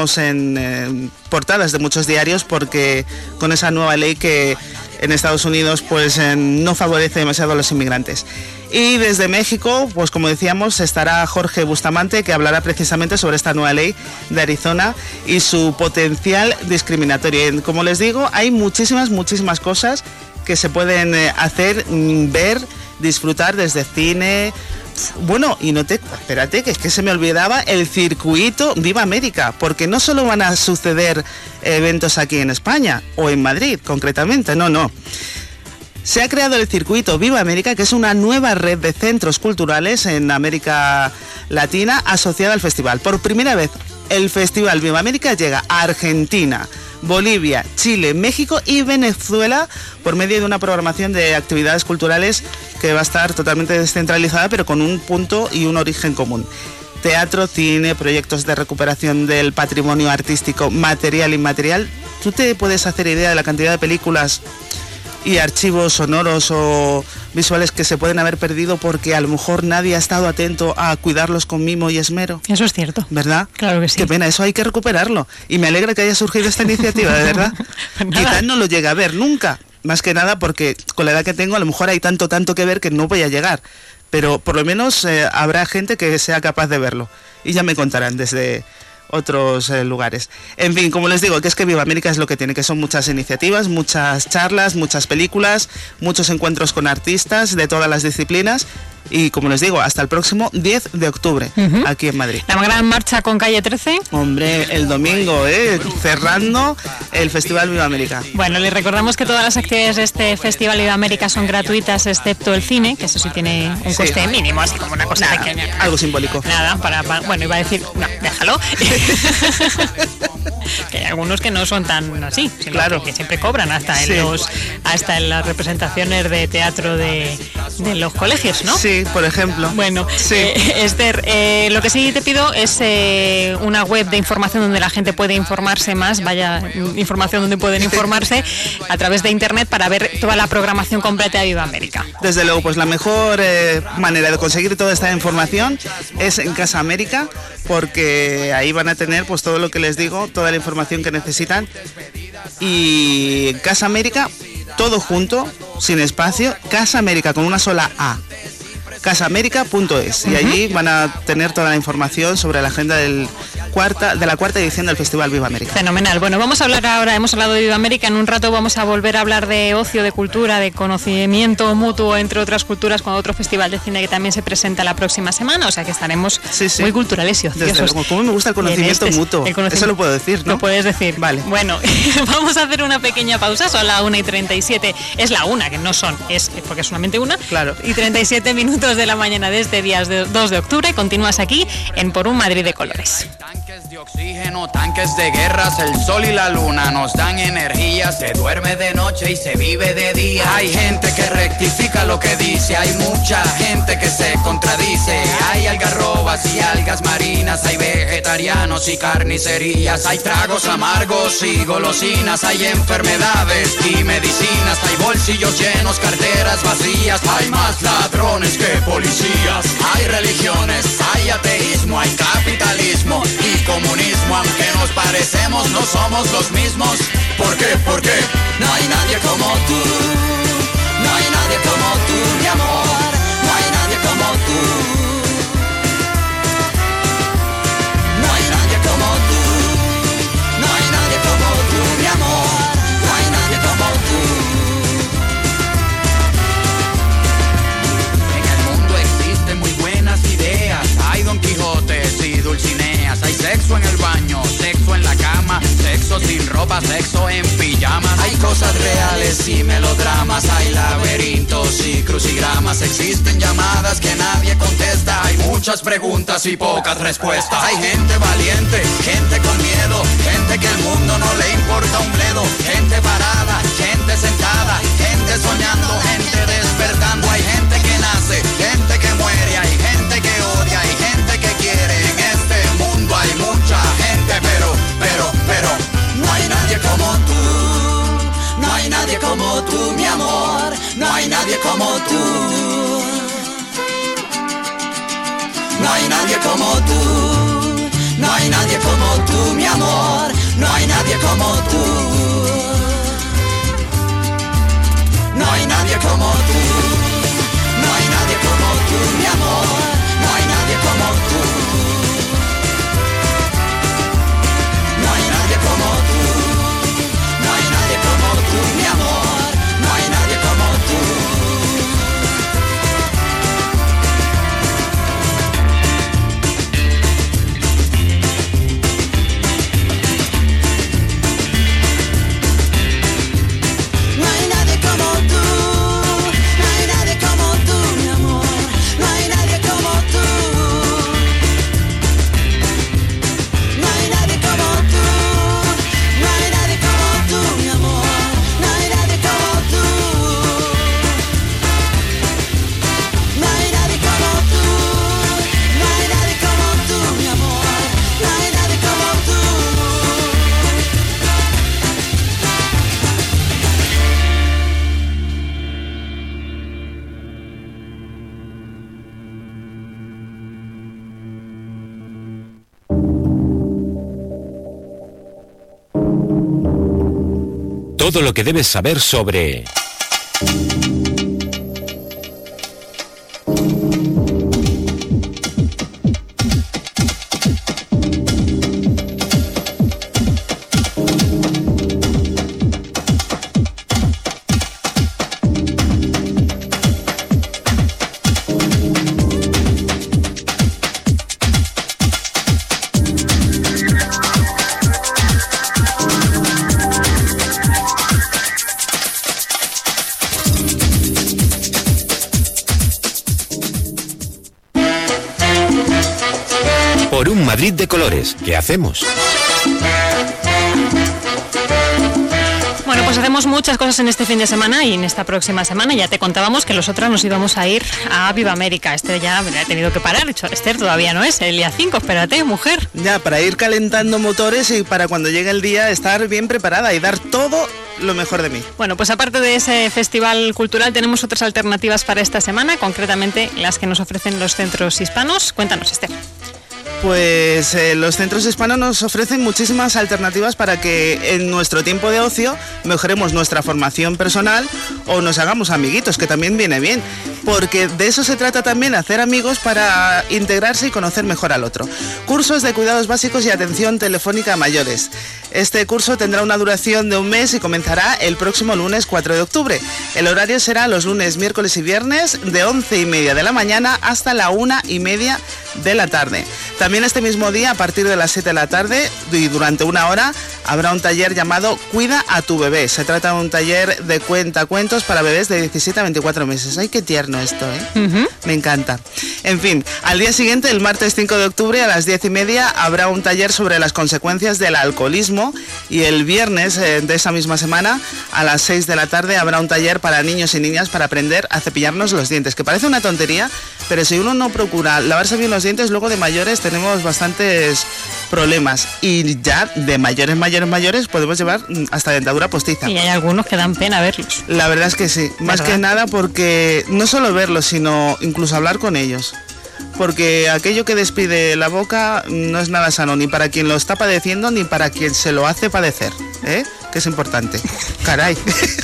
en portadas de muchos diarios, porque con esa nueva ley que en Estados Unidos pues no favorece demasiado a los inmigrantes. Y desde México, pues como decíamos, estará Jorge Bustamante, que hablará precisamente sobre esta nueva ley de Arizona y su potencial discriminatorio. Y como les digo, hay muchísimas cosas que se pueden hacer, ver, disfrutar, desde cine. Bueno, y espérate, que es que se me olvidaba el circuito Viva América, porque no solo van a suceder eventos aquí en España o en Madrid concretamente, no. Se ha creado el circuito Viva América, que es una nueva red de centros culturales en América Latina asociada al festival. Por primera vez, el Festival Viva América llega a Argentina, Bolivia, Chile, México y Venezuela por medio de una programación de actividades culturales que va a estar totalmente descentralizada, pero con un punto y un origen común. Teatro, cine, proyectos de recuperación del patrimonio artístico material e inmaterial. ¿Tú te puedes hacer idea de la cantidad de películas y archivos sonoros o visuales que se pueden haber perdido porque a lo mejor nadie ha estado atento a cuidarlos con mimo y esmero? Eso es cierto. ¿Verdad? Claro que sí. Qué pena, eso hay que recuperarlo. Y me alegra que haya surgido esta iniciativa, de verdad. Pues quizás no lo llegue a ver nunca, más que nada porque con la edad que tengo a lo mejor hay tanto que ver que no voy a llegar. Pero por lo menos habrá gente que sea capaz de verlo. Y ya me contarán desde otros lugares. En fin, como les digo, que es que Viva América es lo que tiene, que son muchas iniciativas, muchas charlas, muchas películas, muchos encuentros con artistas de todas las disciplinas, y como les digo, hasta el próximo 10 de octubre, aquí en Madrid. La gran marcha con Calle 13. Hombre, el domingo, cerrando el Festival Viva América. Bueno, les recordamos que todas las actividades de este Festival Viva América son gratuitas, excepto el cine, que eso sí tiene un coste mínimo, así como una cosa pequeña. Algo simbólico. Nada, bueno, iba a decir, no, déjalo. Que hay algunos que no son tan así, sino claro, que siempre cobran hasta en las representaciones de teatro de los colegios, ¿no? Sí, por ejemplo. Bueno, sí. Esther, lo que sí te pido es una web de información donde la gente puede informarse más, información donde pueden informarse a través de internet para ver toda la programación completa de Viva América. Desde luego, pues la mejor manera de conseguir toda esta información es en Casa América, porque ahí van a tener pues todo lo que les digo, toda la información que necesitan. Y Casa América, todo junto, sin espacio, Casa América con una sola A, casaamerica.es, y allí van a tener toda la información sobre la agenda de la cuarta edición del Festival Viva América. Fenomenal. Bueno, vamos a hablar ahora, hemos hablado de Viva América, en un rato vamos a volver a hablar de ocio, de cultura, de conocimiento mutuo entre otras culturas, con otro festival de cine que también se presenta la próxima semana, o sea que estaremos muy culturales y ociosos. Como me gusta el conocimiento mutuo, eso lo puedo decir, ¿no? Lo puedes decir. Vale. Bueno, vamos a hacer una pequeña pausa, son las 1:37, es la 1, que no son, es porque es solamente 1, claro, y 37 minutos de la mañana de este día 2 de octubre, continúas aquí en Por un Madrid de Colores. Tanques de oxígeno, tanques de guerras, el sol y la luna nos dan energía, se duerme de noche y se vive de día. Hay gente que rectifica lo que dice, hay mucha gente que se contradice, hay algarrobas y algas marinas, hay vegetarianos y carnicerías, hay tragos amargos y golosinas, hay enfermedades y medicinas, hay bolsillos llenos, carteras vacías, hay más ladrones que policías, hay religiones, hay ateísmo, hay capitalismo y comunismo, aunque nos parecemos no somos los mismos. ¿Por qué? Porque no hay nadie como tú, no hay nadie como tú, mi amor, no hay nadie como tú, no hay nadie como tú, no hay nadie como tú, mi amor, no hay nadie como tú. En el mundo existen muy buenas ideas, hay Don Quijotes y Dulcineas, hay sexo en el baño, sexo en la cama, sexo sin ropa, sexo en pijamas, hay cosas reales y melodramas, hay laberintos y crucigramas, existen llamadas que nadie contesta, hay muchas preguntas y pocas respuestas, hay gente valiente, gente con miedo, gente que el mundo no le importa un bledo, gente parada, gente sentada, gente soñando, gente despertando, hay gente que nace, gente que muere, hay gente que odia, hay gente que quiere, en este mundo hay mucha gente, pero no hay nadie como tú, no hay nadie como tú, mi amor, no hay nadie como tú, no hay nadie como tú, no hay nadie como tú, mi amor, no hay nadie como tú, no hay nadie como tú, no hay nadie como tú, mi amor, no hay nadie como tú, no hay nadie como tú, no hay nadie como tú, mi amor, no hay nadie como tú. No hay nadie como tú, no hay nadie como tú, mi amor, no hay nadie como tú, no hay nadie como tú, no hay nadie como tú, mi amor, no hay nadie como tú, no hay nadie como tú, no hay nadie como tú, mi amor, no hay nadie como tú. Todo lo que debes saber sobre... Por un Madrid de colores. ¿Qué hacemos? Bueno, pues hacemos muchas cosas en este fin de semana y en esta próxima semana. Ya te contábamos que nosotras nos íbamos a ir a Viva América. Esther ya me ha tenido que parar. Esther todavía no es el día 5, espérate, mujer. Ya, para ir calentando motores y para cuando llegue el día estar bien preparada y dar todo lo mejor de mí. Bueno, pues aparte de ese festival cultural tenemos otras alternativas para esta semana, concretamente las que nos ofrecen los centros hispanos. Cuéntanos, Esther. Pues los centros hispanos nos ofrecen muchísimas alternativas para que en nuestro tiempo de ocio mejoremos nuestra formación personal o nos hagamos amiguitos, que también viene bien, porque de eso se trata también, hacer amigos para integrarse y conocer mejor al otro. Cursos de cuidados básicos y atención telefónica a mayores. Este curso tendrá una duración de un mes y comenzará el próximo lunes 4 de octubre. El horario será los lunes, miércoles y viernes de 11:30 de la mañana hasta la 1:30 de la tarde. También este mismo día, a partir de las 7 de la tarde y durante una hora, habrá un taller llamado Cuida a tu bebé. Se trata de un taller de cuentacuentos para bebés de 17 a 24 meses. ¡Ay, qué tierno esto, eh! Me encanta. En fin, al día siguiente, el martes 5 de octubre, a las 10:30, habrá un taller sobre las consecuencias del alcoholismo y el viernes de esa misma semana, a las 6 de la tarde, habrá un taller para niños y niñas para aprender a cepillarnos los dientes, que parece una tontería, pero si uno no procura lavarse bien los dientes, luego de mayores tenemos bastantes problemas y ya de mayores podemos llevar hasta dentadura postiza. Y hay algunos que dan pena verlos. La verdad es que sí, más que nada porque no solo verlos, sino incluso hablar con ellos. Porque aquello que despide la boca no es nada sano, ni para quien lo está padeciendo, ni para quien se lo hace padecer, ¿eh? Que es importante. Caray.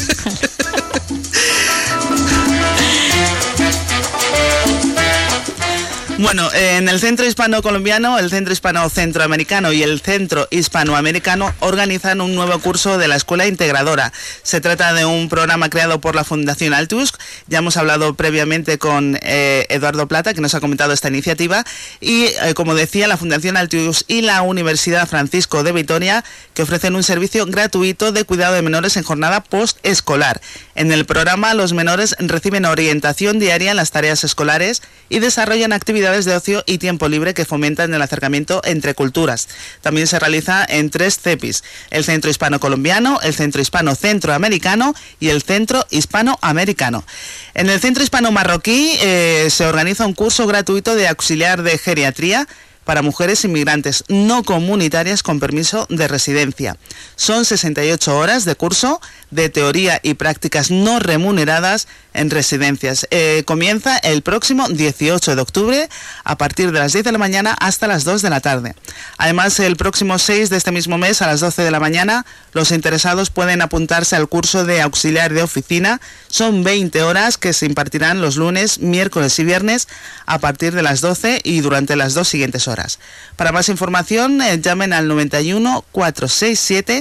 Bueno, en el Centro Hispano-Colombiano, el Centro Hispano-Centroamericano y el Centro Hispanoamericano organizan un nuevo curso de la Escuela Integradora. Se trata de un programa creado por la Fundación Altius. Ya hemos hablado previamente con Eduardo Plata, que nos ha comentado esta iniciativa. Y, como decía, la Fundación Altius y la Universidad Francisco de Vitoria, que ofrecen un servicio gratuito de cuidado de menores en jornada postescolar. En el programa, los menores reciben orientación diaria en las tareas escolares y desarrollan actividades de ocio y tiempo libre que fomentan el acercamiento entre culturas. También se realiza en 3 CEPIs: el Centro Hispano-Colombiano, el Centro Hispano-Centroamericano y el Centro Hispanoamericano. En el Centro Hispano-Marroquí se organiza un curso gratuito de auxiliar de geriatría para mujeres inmigrantes no comunitarias con permiso de residencia. Son 68 horas de curso de teoría y prácticas no remuneradas en residencias. Comienza el próximo 18 de octubre a partir de las 10 de la mañana hasta las 2 de la tarde. Además, el próximo 6 de este mismo mes a las 12 de la mañana, los interesados pueden apuntarse al curso de auxiliar de oficina. Son 20 horas que se impartirán los lunes, miércoles y viernes a partir de las 12 y durante las 2 siguientes horas. Para más información, llamen al 91 467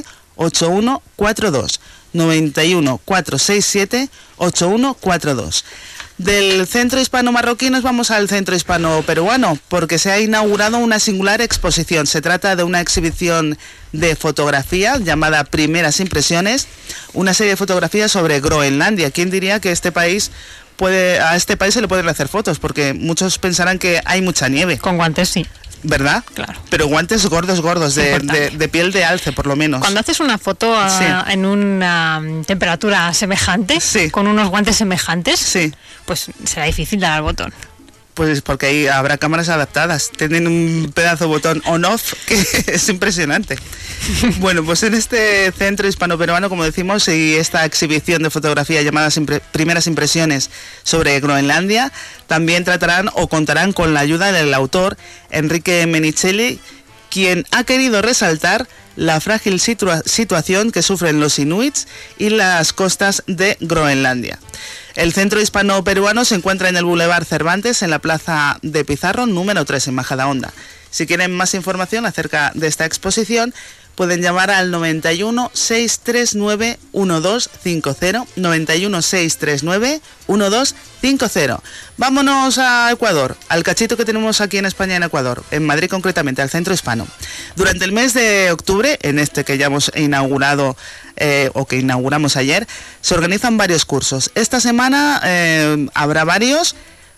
8142. 91 467 8142. Del Centro Hispano-Marroquí nos vamos al Centro Hispano-Peruano, porque se ha inaugurado una singular exposición. Se trata de una exhibición de fotografía llamada Primeras Impresiones, una serie de fotografías sobre Groenlandia. ¿Quién diría que a este país se le pueden hacer fotos? Porque muchos pensarán que hay mucha nieve. Con guantes, sí. ¿Verdad? Claro. Pero guantes gordos, de piel de alce, por lo menos. Cuando haces una foto en una temperatura semejante, con unos guantes semejantes, pues será difícil dar al botón. Pues porque ahí habrá cámaras adaptadas. Tienen un pedazo de botón on-off que es impresionante. Bueno, pues en este Centro Hispano-Peruano, como decimos, y esta exhibición de fotografía llamada Primeras Impresiones sobre Groenlandia, también tratarán o contarán con la ayuda del autor Enrique Menicelli, quien ha querido resaltar la frágil situación que sufren los inuits y las costas de Groenlandia. El Centro Hispano-Peruano se encuentra en el Boulevard Cervantes, en la Plaza de Pizarro, número 3, en Majadahonda. Si quieren más información acerca de esta exposición, pueden llamar al 91 639 1250, 91 639 1250. Vámonos a Ecuador, al cachito que tenemos aquí en España, en Ecuador, en Madrid concretamente, al Centro Hispano. Durante el mes de octubre, en este que ya hemos inaugurado o que inauguramos ayer, se organizan varios cursos. Esta semana habrá varios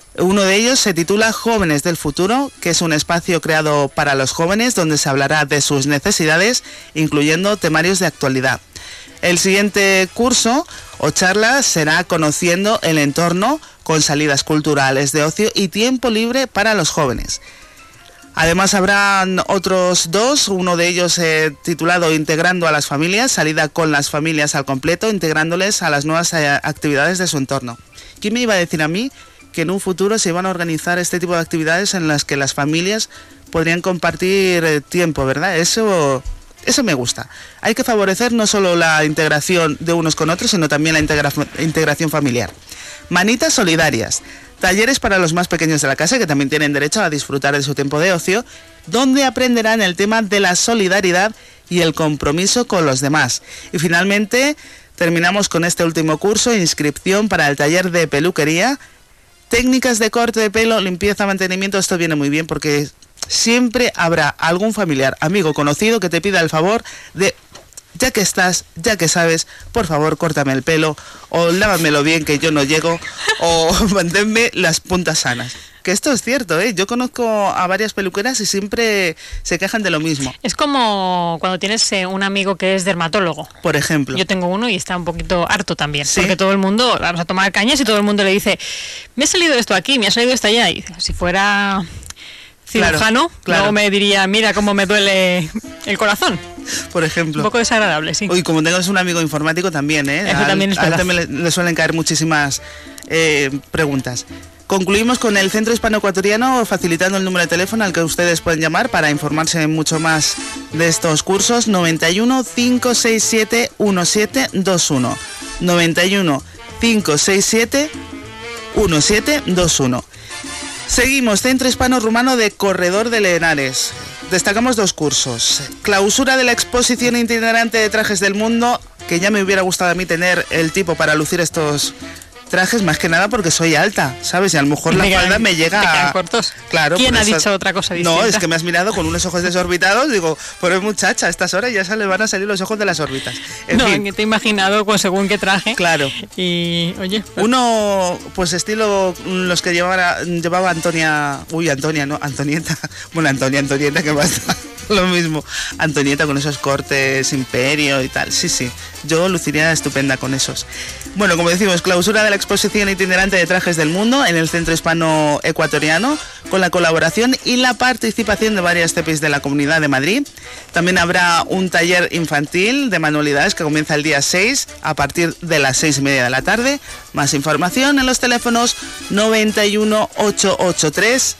Uno de ellos se titula Jóvenes del Futuro, que es un espacio creado para los jóvenes donde se hablará de sus necesidades, incluyendo temarios de actualidad. El siguiente curso o charla será Conociendo el entorno, con salidas culturales, de ocio y tiempo libre para los jóvenes. Además habrán otros dos, uno de ellos titulado Integrando a las familias, salida con las familias al completo, integrándoles a las nuevas actividades de su entorno. ¿Quién me iba a decir a mí que en un futuro se iban a organizar este tipo de actividades en las que las familias podrían compartir tiempo, ¿verdad? Eso me gusta. Hay que favorecer no solo la integración de unos con otros, sino también la integración familiar. Manitas solidarias. Talleres para los más pequeños de la casa, que también tienen derecho a disfrutar de su tiempo de ocio, donde aprenderán el tema de la solidaridad y el compromiso con los demás. Y finalmente terminamos con este último curso, inscripción para el taller de peluquería, técnicas de corte de pelo, limpieza, mantenimiento. Esto viene muy bien porque siempre habrá algún familiar, amigo, conocido que te pida el favor de: ya que estás, ya que sabes, por favor, córtame el pelo, o lávamelo bien que yo no llego, o manténme las puntas sanas. Que esto es cierto, ¿eh? Yo conozco a varias peluqueras y siempre se quejan de lo mismo. Es como cuando tienes un amigo que es dermatólogo. Por ejemplo. Yo tengo uno y está un poquito harto también. ¿Sí? Porque todo el mundo, vamos a tomar cañas y todo el mundo le dice: me ha salido esto aquí, me ha salido esto allá. Y si fuera cirujano, claro. Luego me diría: mira cómo me duele el corazón. Por ejemplo. Un poco desagradable, sí. Uy, como tengas un amigo informático también, ¿eh? Eso también es verdad. Le suelen caer muchísimas preguntas. Concluimos con el Centro Hispano-Ecuatoriano facilitando el número de teléfono al que ustedes pueden llamar para informarse mucho más de estos cursos: 91 567 1721. 91 567 1721. Seguimos, Centro Hispano-Rumano de Corredor de Henares. Destacamos dos cursos. Clausura de la exposición itinerante de trajes del mundo, que ya me hubiera gustado a mí tener el tipo para lucir estos trajes, más que nada porque soy alta, ¿sabes? Y a lo mejor la falda me llega... ¿Te quedan cortos? Claro. ¿Quién ha dicho otra cosa distinta? No, es que me has mirado con unos ojos desorbitados, digo, pero muchacha, a estas horas ya se le van a salir los ojos de las órbitas. En fin. Que te he imaginado con según qué traje. Claro. Y, oye... Pues... Uno, pues estilo los que llevaba Antonia... Uy, Antonia, no, Antonieta. Bueno, Antonieta, que basta. Lo mismo. Antonieta con esos cortes imperio y tal. Sí, sí. Yo luciría estupenda con esos. Bueno, como decimos, clausura de la exposición itinerante de trajes del mundo en el Centro Hispano-Ecuatoriano, con la colaboración y la participación de varias CEPIs de la Comunidad de Madrid. También habrá un taller infantil de manualidades que comienza el día 6 a partir de las 6:30 de la tarde. Más información en los teléfonos 91 883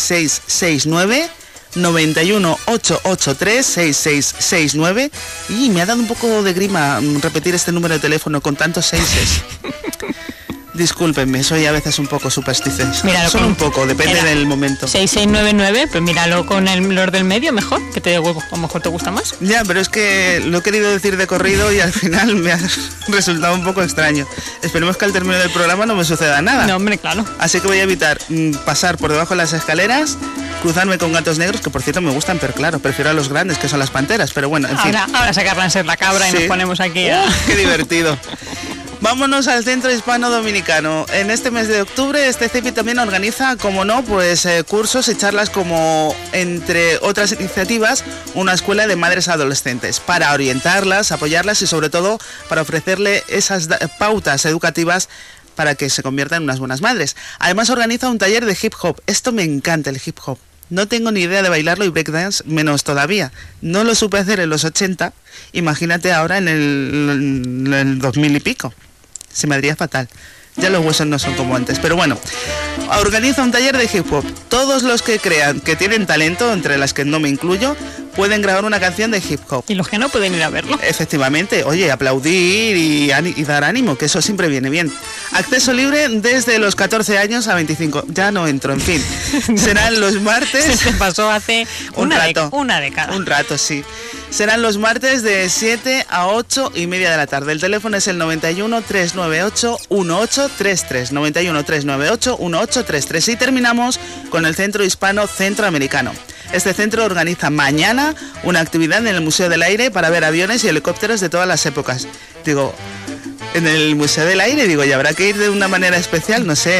6669, 91 883 6669. Y me ha dado un poco de grima repetir este número de teléfono con tantos seises. Discúlpenme, soy a veces un poco supersticioso. Solo un poco, depende del momento. 6699, pues míralo con el Lord del medio mejor, que te dé huevo, a lo mejor te gusta más. Ya, pero es que lo he querido decir de corrido y al final me ha resultado un poco extraño. Esperemos que al término del programa no me suceda nada. No, hombre, claro. Así que voy a evitar pasar por debajo de las escaleras, cruzarme con gatos negros, que por cierto me gustan, pero claro, prefiero a los grandes, que son las panteras, pero bueno, en fin. Ahora sacarla en ser la cabra, sí. Y nos ponemos aquí a... ¡Qué divertido! Vámonos al Centro Hispano Dominicano. En este mes de octubre, este CEPI también organiza, como no, pues cursos y charlas como, entre otras iniciativas, una escuela de madres adolescentes para orientarlas, apoyarlas y sobre todo para ofrecerle esas pautas educativas para que se conviertan en unas buenas madres. Además organiza un taller de hip hop. Esto me encanta, el hip hop. No tengo ni idea de bailarlo y breakdance, menos todavía. No lo supe hacer en los 80, imagínate ahora en el 2000 y pico. Se me haría fatal. Ya los huesos no son como antes. Pero bueno, organiza un taller de hip hop. Todos los que crean que tienen talento, entre las que no me incluyo, pueden grabar una canción de hip hop. Y los que no pueden ir a verlo. Efectivamente. Oye, aplaudir y dar ánimo, que eso siempre viene bien. Acceso libre desde los 14 años a 25. Ya no entro, en fin. Serán los martes... Se pasó hace una década. Un rato, sí. Serán los martes de 7 a 8:30 de la tarde. El teléfono es el 91 398 1833. 91 398 1833. Y terminamos con el Centro Hispano Centroamericano. Este centro organiza mañana una actividad en el Museo del Aire para ver aviones y helicópteros de todas las épocas. Digo, en el Museo del Aire, digo, ¿y habrá que ir de una manera especial? No sé,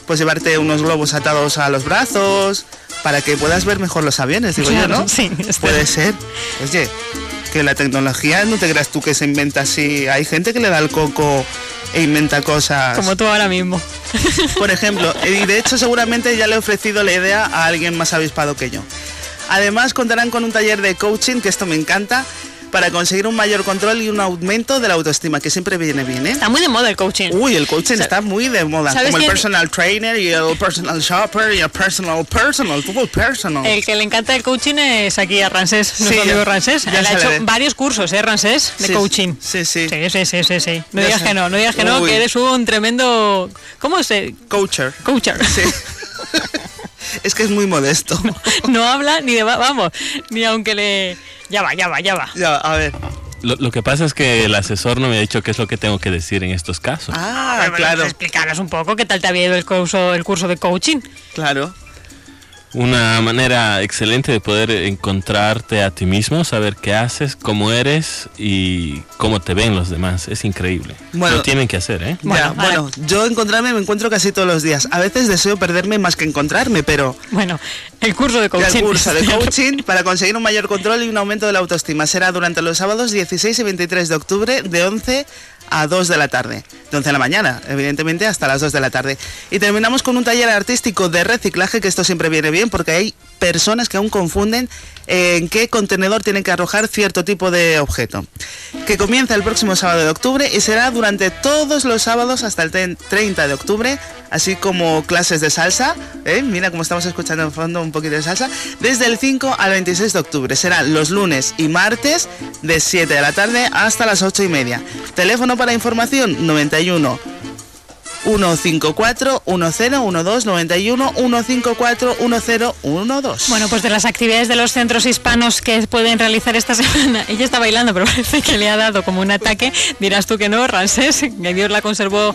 pues llevarte unos globos atados a los brazos para que puedas ver mejor los aviones, digo claro, yo, ¿no? Sí, puede ser. Oye, que la tecnología no te creas tú que se inventa así. Hay gente que le da el coco e inventa cosas. Como tú ahora mismo. Por ejemplo, y de hecho seguramente ya le he ofrecido la idea a alguien más avispado que yo. Además contarán con un taller de coaching, que esto me encanta, para conseguir un mayor control y un aumento de la autoestima, que siempre viene bien, ¿eh? Está muy de moda el coaching. Uy, el coaching está muy de moda. Como el personal trainer y el personal shopper y el personal, todo personal. El que le encanta el coaching es aquí a Rancés, nuestro amigo Rancés. Él ha hecho varios cursos, Rancés, de coaching. Sí. Sí. No digas que no, que eres un tremendo... ¿Cómo se...? Coacher. Sí. Es que es muy modesto. No habla ni de... Vamos, ni aunque le... Ya va. Ya, a ver. Lo que pasa es que el asesor no me ha dicho qué es lo que tengo que decir en estos casos. Ah, claro. Explicarnos un poco qué tal te había ido el curso de coaching. Claro. Una manera excelente de poder encontrarte a ti mismo, saber qué haces, cómo eres y cómo te ven los demás. Es increíble. Bueno, lo tienen que hacer, ¿eh? Bueno, yo encontrarme me encuentro casi todos los días. A veces deseo perderme más que encontrarme, pero... Bueno, el curso de coaching. El curso de coaching para conseguir un mayor control y un aumento de la autoestima será durante los sábados 16 y 23 de octubre de 11 a 2 de la tarde, de 11 de la mañana, evidentemente hasta las 2 de la tarde. Y terminamos con un taller artístico de reciclaje, que esto siempre viene bien porque hay personas que aún confunden en qué contenedor tienen que arrojar cierto tipo de objeto. Que comienza el próximo sábado de octubre y será durante todos los sábados hasta el 30 de octubre, así como clases de salsa, mira cómo estamos escuchando en fondo un poquito de salsa, desde el 5 al 26 de octubre. Serán los lunes y martes de 7 de la tarde hasta las 8:30. Teléfono para información 91 154 1012 91 154 1012. Bueno, pues de las actividades de los centros hispanos que pueden realizar esta semana, ella está bailando, pero parece que le ha dado como un ataque. Dirás tú que no, Rancés, que Dios la conserve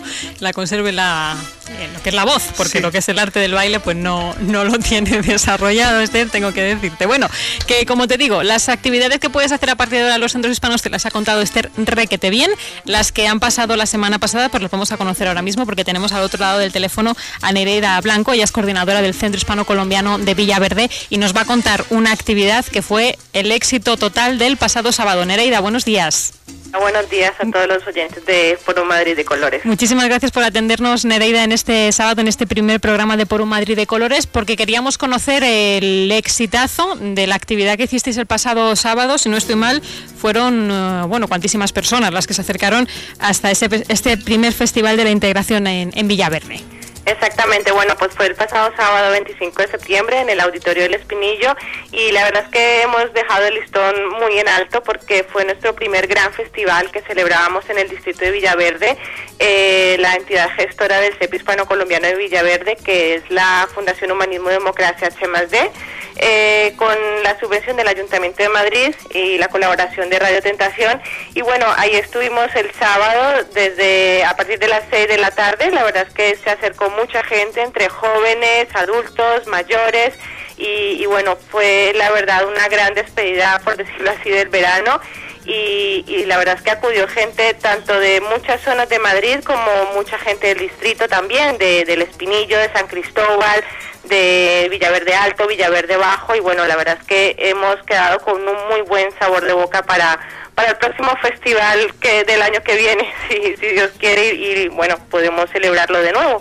lo que es la voz, porque lo que es el arte del baile pues no lo tiene desarrollado, tengo que decirte. Bueno, que como te digo, las actividades que puedes hacer a partir de ahora en los centros hispanos te las ha contado Esther requete bien. Las que han pasado la semana pasada pues las vamos a conocer ahora mismo, porque tenemos al otro lado del teléfono a Nereida Blanco. Ella es coordinadora del Centro Hispano Colombiano de Villaverde y nos va a contar una actividad que fue el éxito total del pasado sábado. Nereida, buenos días. Buenos días a todos los oyentes de Por un Madrid de Colores. Muchísimas gracias por atendernos, Nereida, en este sábado, en este primer programa de Por un Madrid de Colores, porque queríamos conocer el exitazo de la actividad que hicisteis el pasado sábado. Si no estoy mal, fueron, cuantísimas personas las que se acercaron hasta este primer Festival de la Integración en Villaverde. Exactamente, bueno, pues fue el pasado sábado 25 de septiembre en el Auditorio del Espinillo, y la verdad es que hemos dejado el listón muy en alto porque fue nuestro primer gran festival que celebrábamos en el distrito de Villaverde. La entidad gestora del CEP Hispano Colombiano de Villaverde, que es la Fundación Humanismo y Democracia H+D, con la subvención del Ayuntamiento de Madrid y la colaboración de Radio Tentación. Y bueno, ahí estuvimos el sábado a partir de las 6 de la tarde. La verdad es que se acercó mucha gente, entre jóvenes, adultos, mayores, y bueno, fue la verdad una gran despedida, por decirlo así, del verano. Y la verdad es que acudió gente tanto de muchas zonas de Madrid como mucha gente del distrito también, del Espinillo, de San Cristóbal, de Villaverde Alto, Villaverde Bajo, y bueno, la verdad es que hemos quedado con un muy buen sabor de boca para el próximo festival del año que viene, si Dios quiere, y bueno, podemos celebrarlo de nuevo.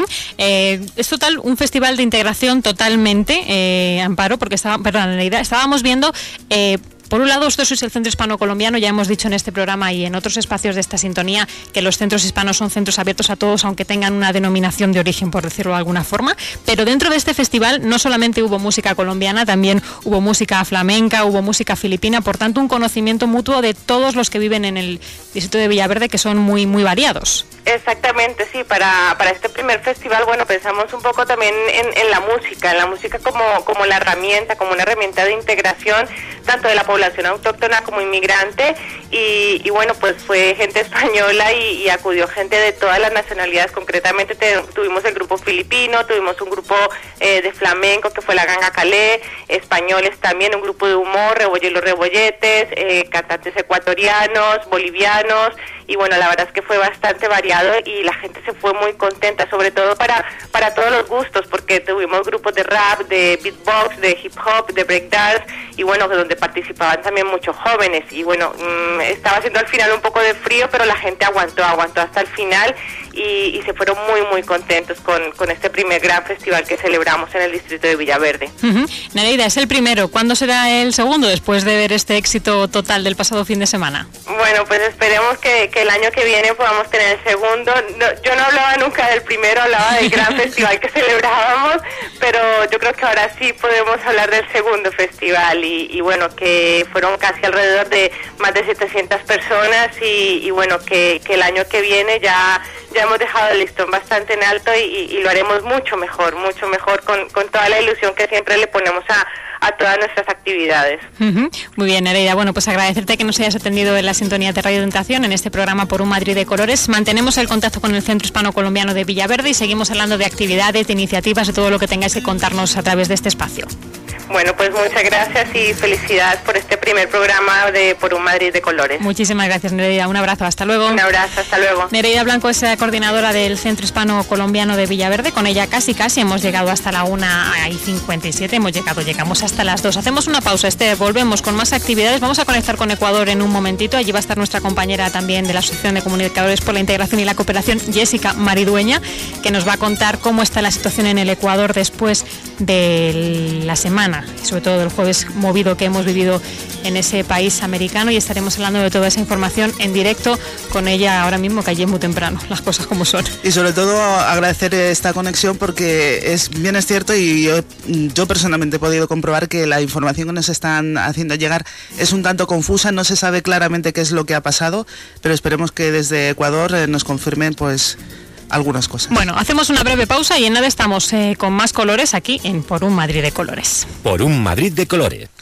Es total un festival de integración totalmente, Amparo, porque estábamos viendo... Por un lado, vosotros sois el Centro Hispano Colombiano, ya hemos dicho en este programa y en otros espacios de esta sintonía que los centros hispanos son centros abiertos a todos, aunque tengan una denominación de origen, por decirlo de alguna forma. Pero dentro de este festival no solamente hubo música colombiana, también hubo música flamenca, hubo música filipina, por tanto un conocimiento mutuo de todos los que viven en el distrito de Villaverde, que son muy, muy variados. Exactamente, sí, para este primer festival, bueno, pensamos un poco también en la música como la herramienta, como una herramienta de integración, tanto de la población autóctona como inmigrante, y bueno, pues fue gente española y acudió gente de todas las nacionalidades. Concretamente tuvimos el grupo filipino, tuvimos un grupo de flamenco que fue la Ganga Calé, españoles también, un grupo de humor, Rebolle y los Rebolletes, cantantes ecuatorianos, bolivianos, y bueno, la verdad es que fue bastante variado variado y la gente se fue muy contenta, sobre todo para todos los gustos, porque tuvimos grupos de rap, de beatbox, de hip hop, de breakdance, y bueno, donde participaban también muchos jóvenes, y bueno, estaba haciendo al final un poco de frío, pero la gente aguantó hasta el final, y se fueron muy contentos con este primer gran festival que celebramos en el distrito de Villaverde. Nereida, es el primero. ¿Cuándo será el segundo, después de ver este éxito total del pasado fin de semana? Bueno, pues esperemos que el año que viene podamos tener el segundo. Yo no hablaba nunca del primero, hablaba del gran festival que celebrábamos, pero yo creo que ahora sí podemos hablar del segundo festival, y bueno, que fueron casi alrededor de más de 700 personas, y bueno, que el año que viene ya hemos dejado el listón bastante en alto, y lo haremos mucho mejor con toda la ilusión que siempre le ponemos a todas nuestras actividades. Muy bien, Nereida. Bueno, pues agradecerte que nos hayas atendido en la sintonía de Radio Tentación en este programa Por un Madrid de Colores. Mantenemos el contacto con el Centro Hispano-Colombiano de Villaverde y seguimos hablando de actividades, de iniciativas, de todo lo que tengáis que contarnos a través de este espacio. Bueno, pues muchas gracias y felicidades por este primer programa de Por un Madrid de Colores. Muchísimas gracias, Nereida. Un abrazo, hasta luego. Un abrazo, hasta luego. Nereida Blanco es la coordinadora del Centro Hispano-Colombiano de Villaverde. Con ella casi hemos llegado hasta la 1:57. Llegamos hasta las 2. Hacemos una pausa, volvemos con más actividades. Vamos a conectar con Ecuador en un momentito. Allí va a estar nuestra compañera también de la Asociación de Comunicadores por la Integración y la Cooperación, Jessica Maridueña, que nos va a contar cómo está la situación en el Ecuador después de la semana, sobre todo del jueves movido que hemos vivido en ese país americano, y estaremos hablando de toda esa información en directo con ella ahora mismo, que allí es muy temprano, las cosas como son. Y sobre todo agradecer esta conexión, porque es cierto, y yo personalmente he podido comprobar que la información que nos están haciendo llegar es un tanto confusa, no se sabe claramente qué es lo que ha pasado, pero esperemos que desde Ecuador nos confirmen pues algunas cosas. Bueno, hacemos una breve pausa y en nada estamos con más colores aquí en Por un Madrid de Colores. Por un Madrid de Colores.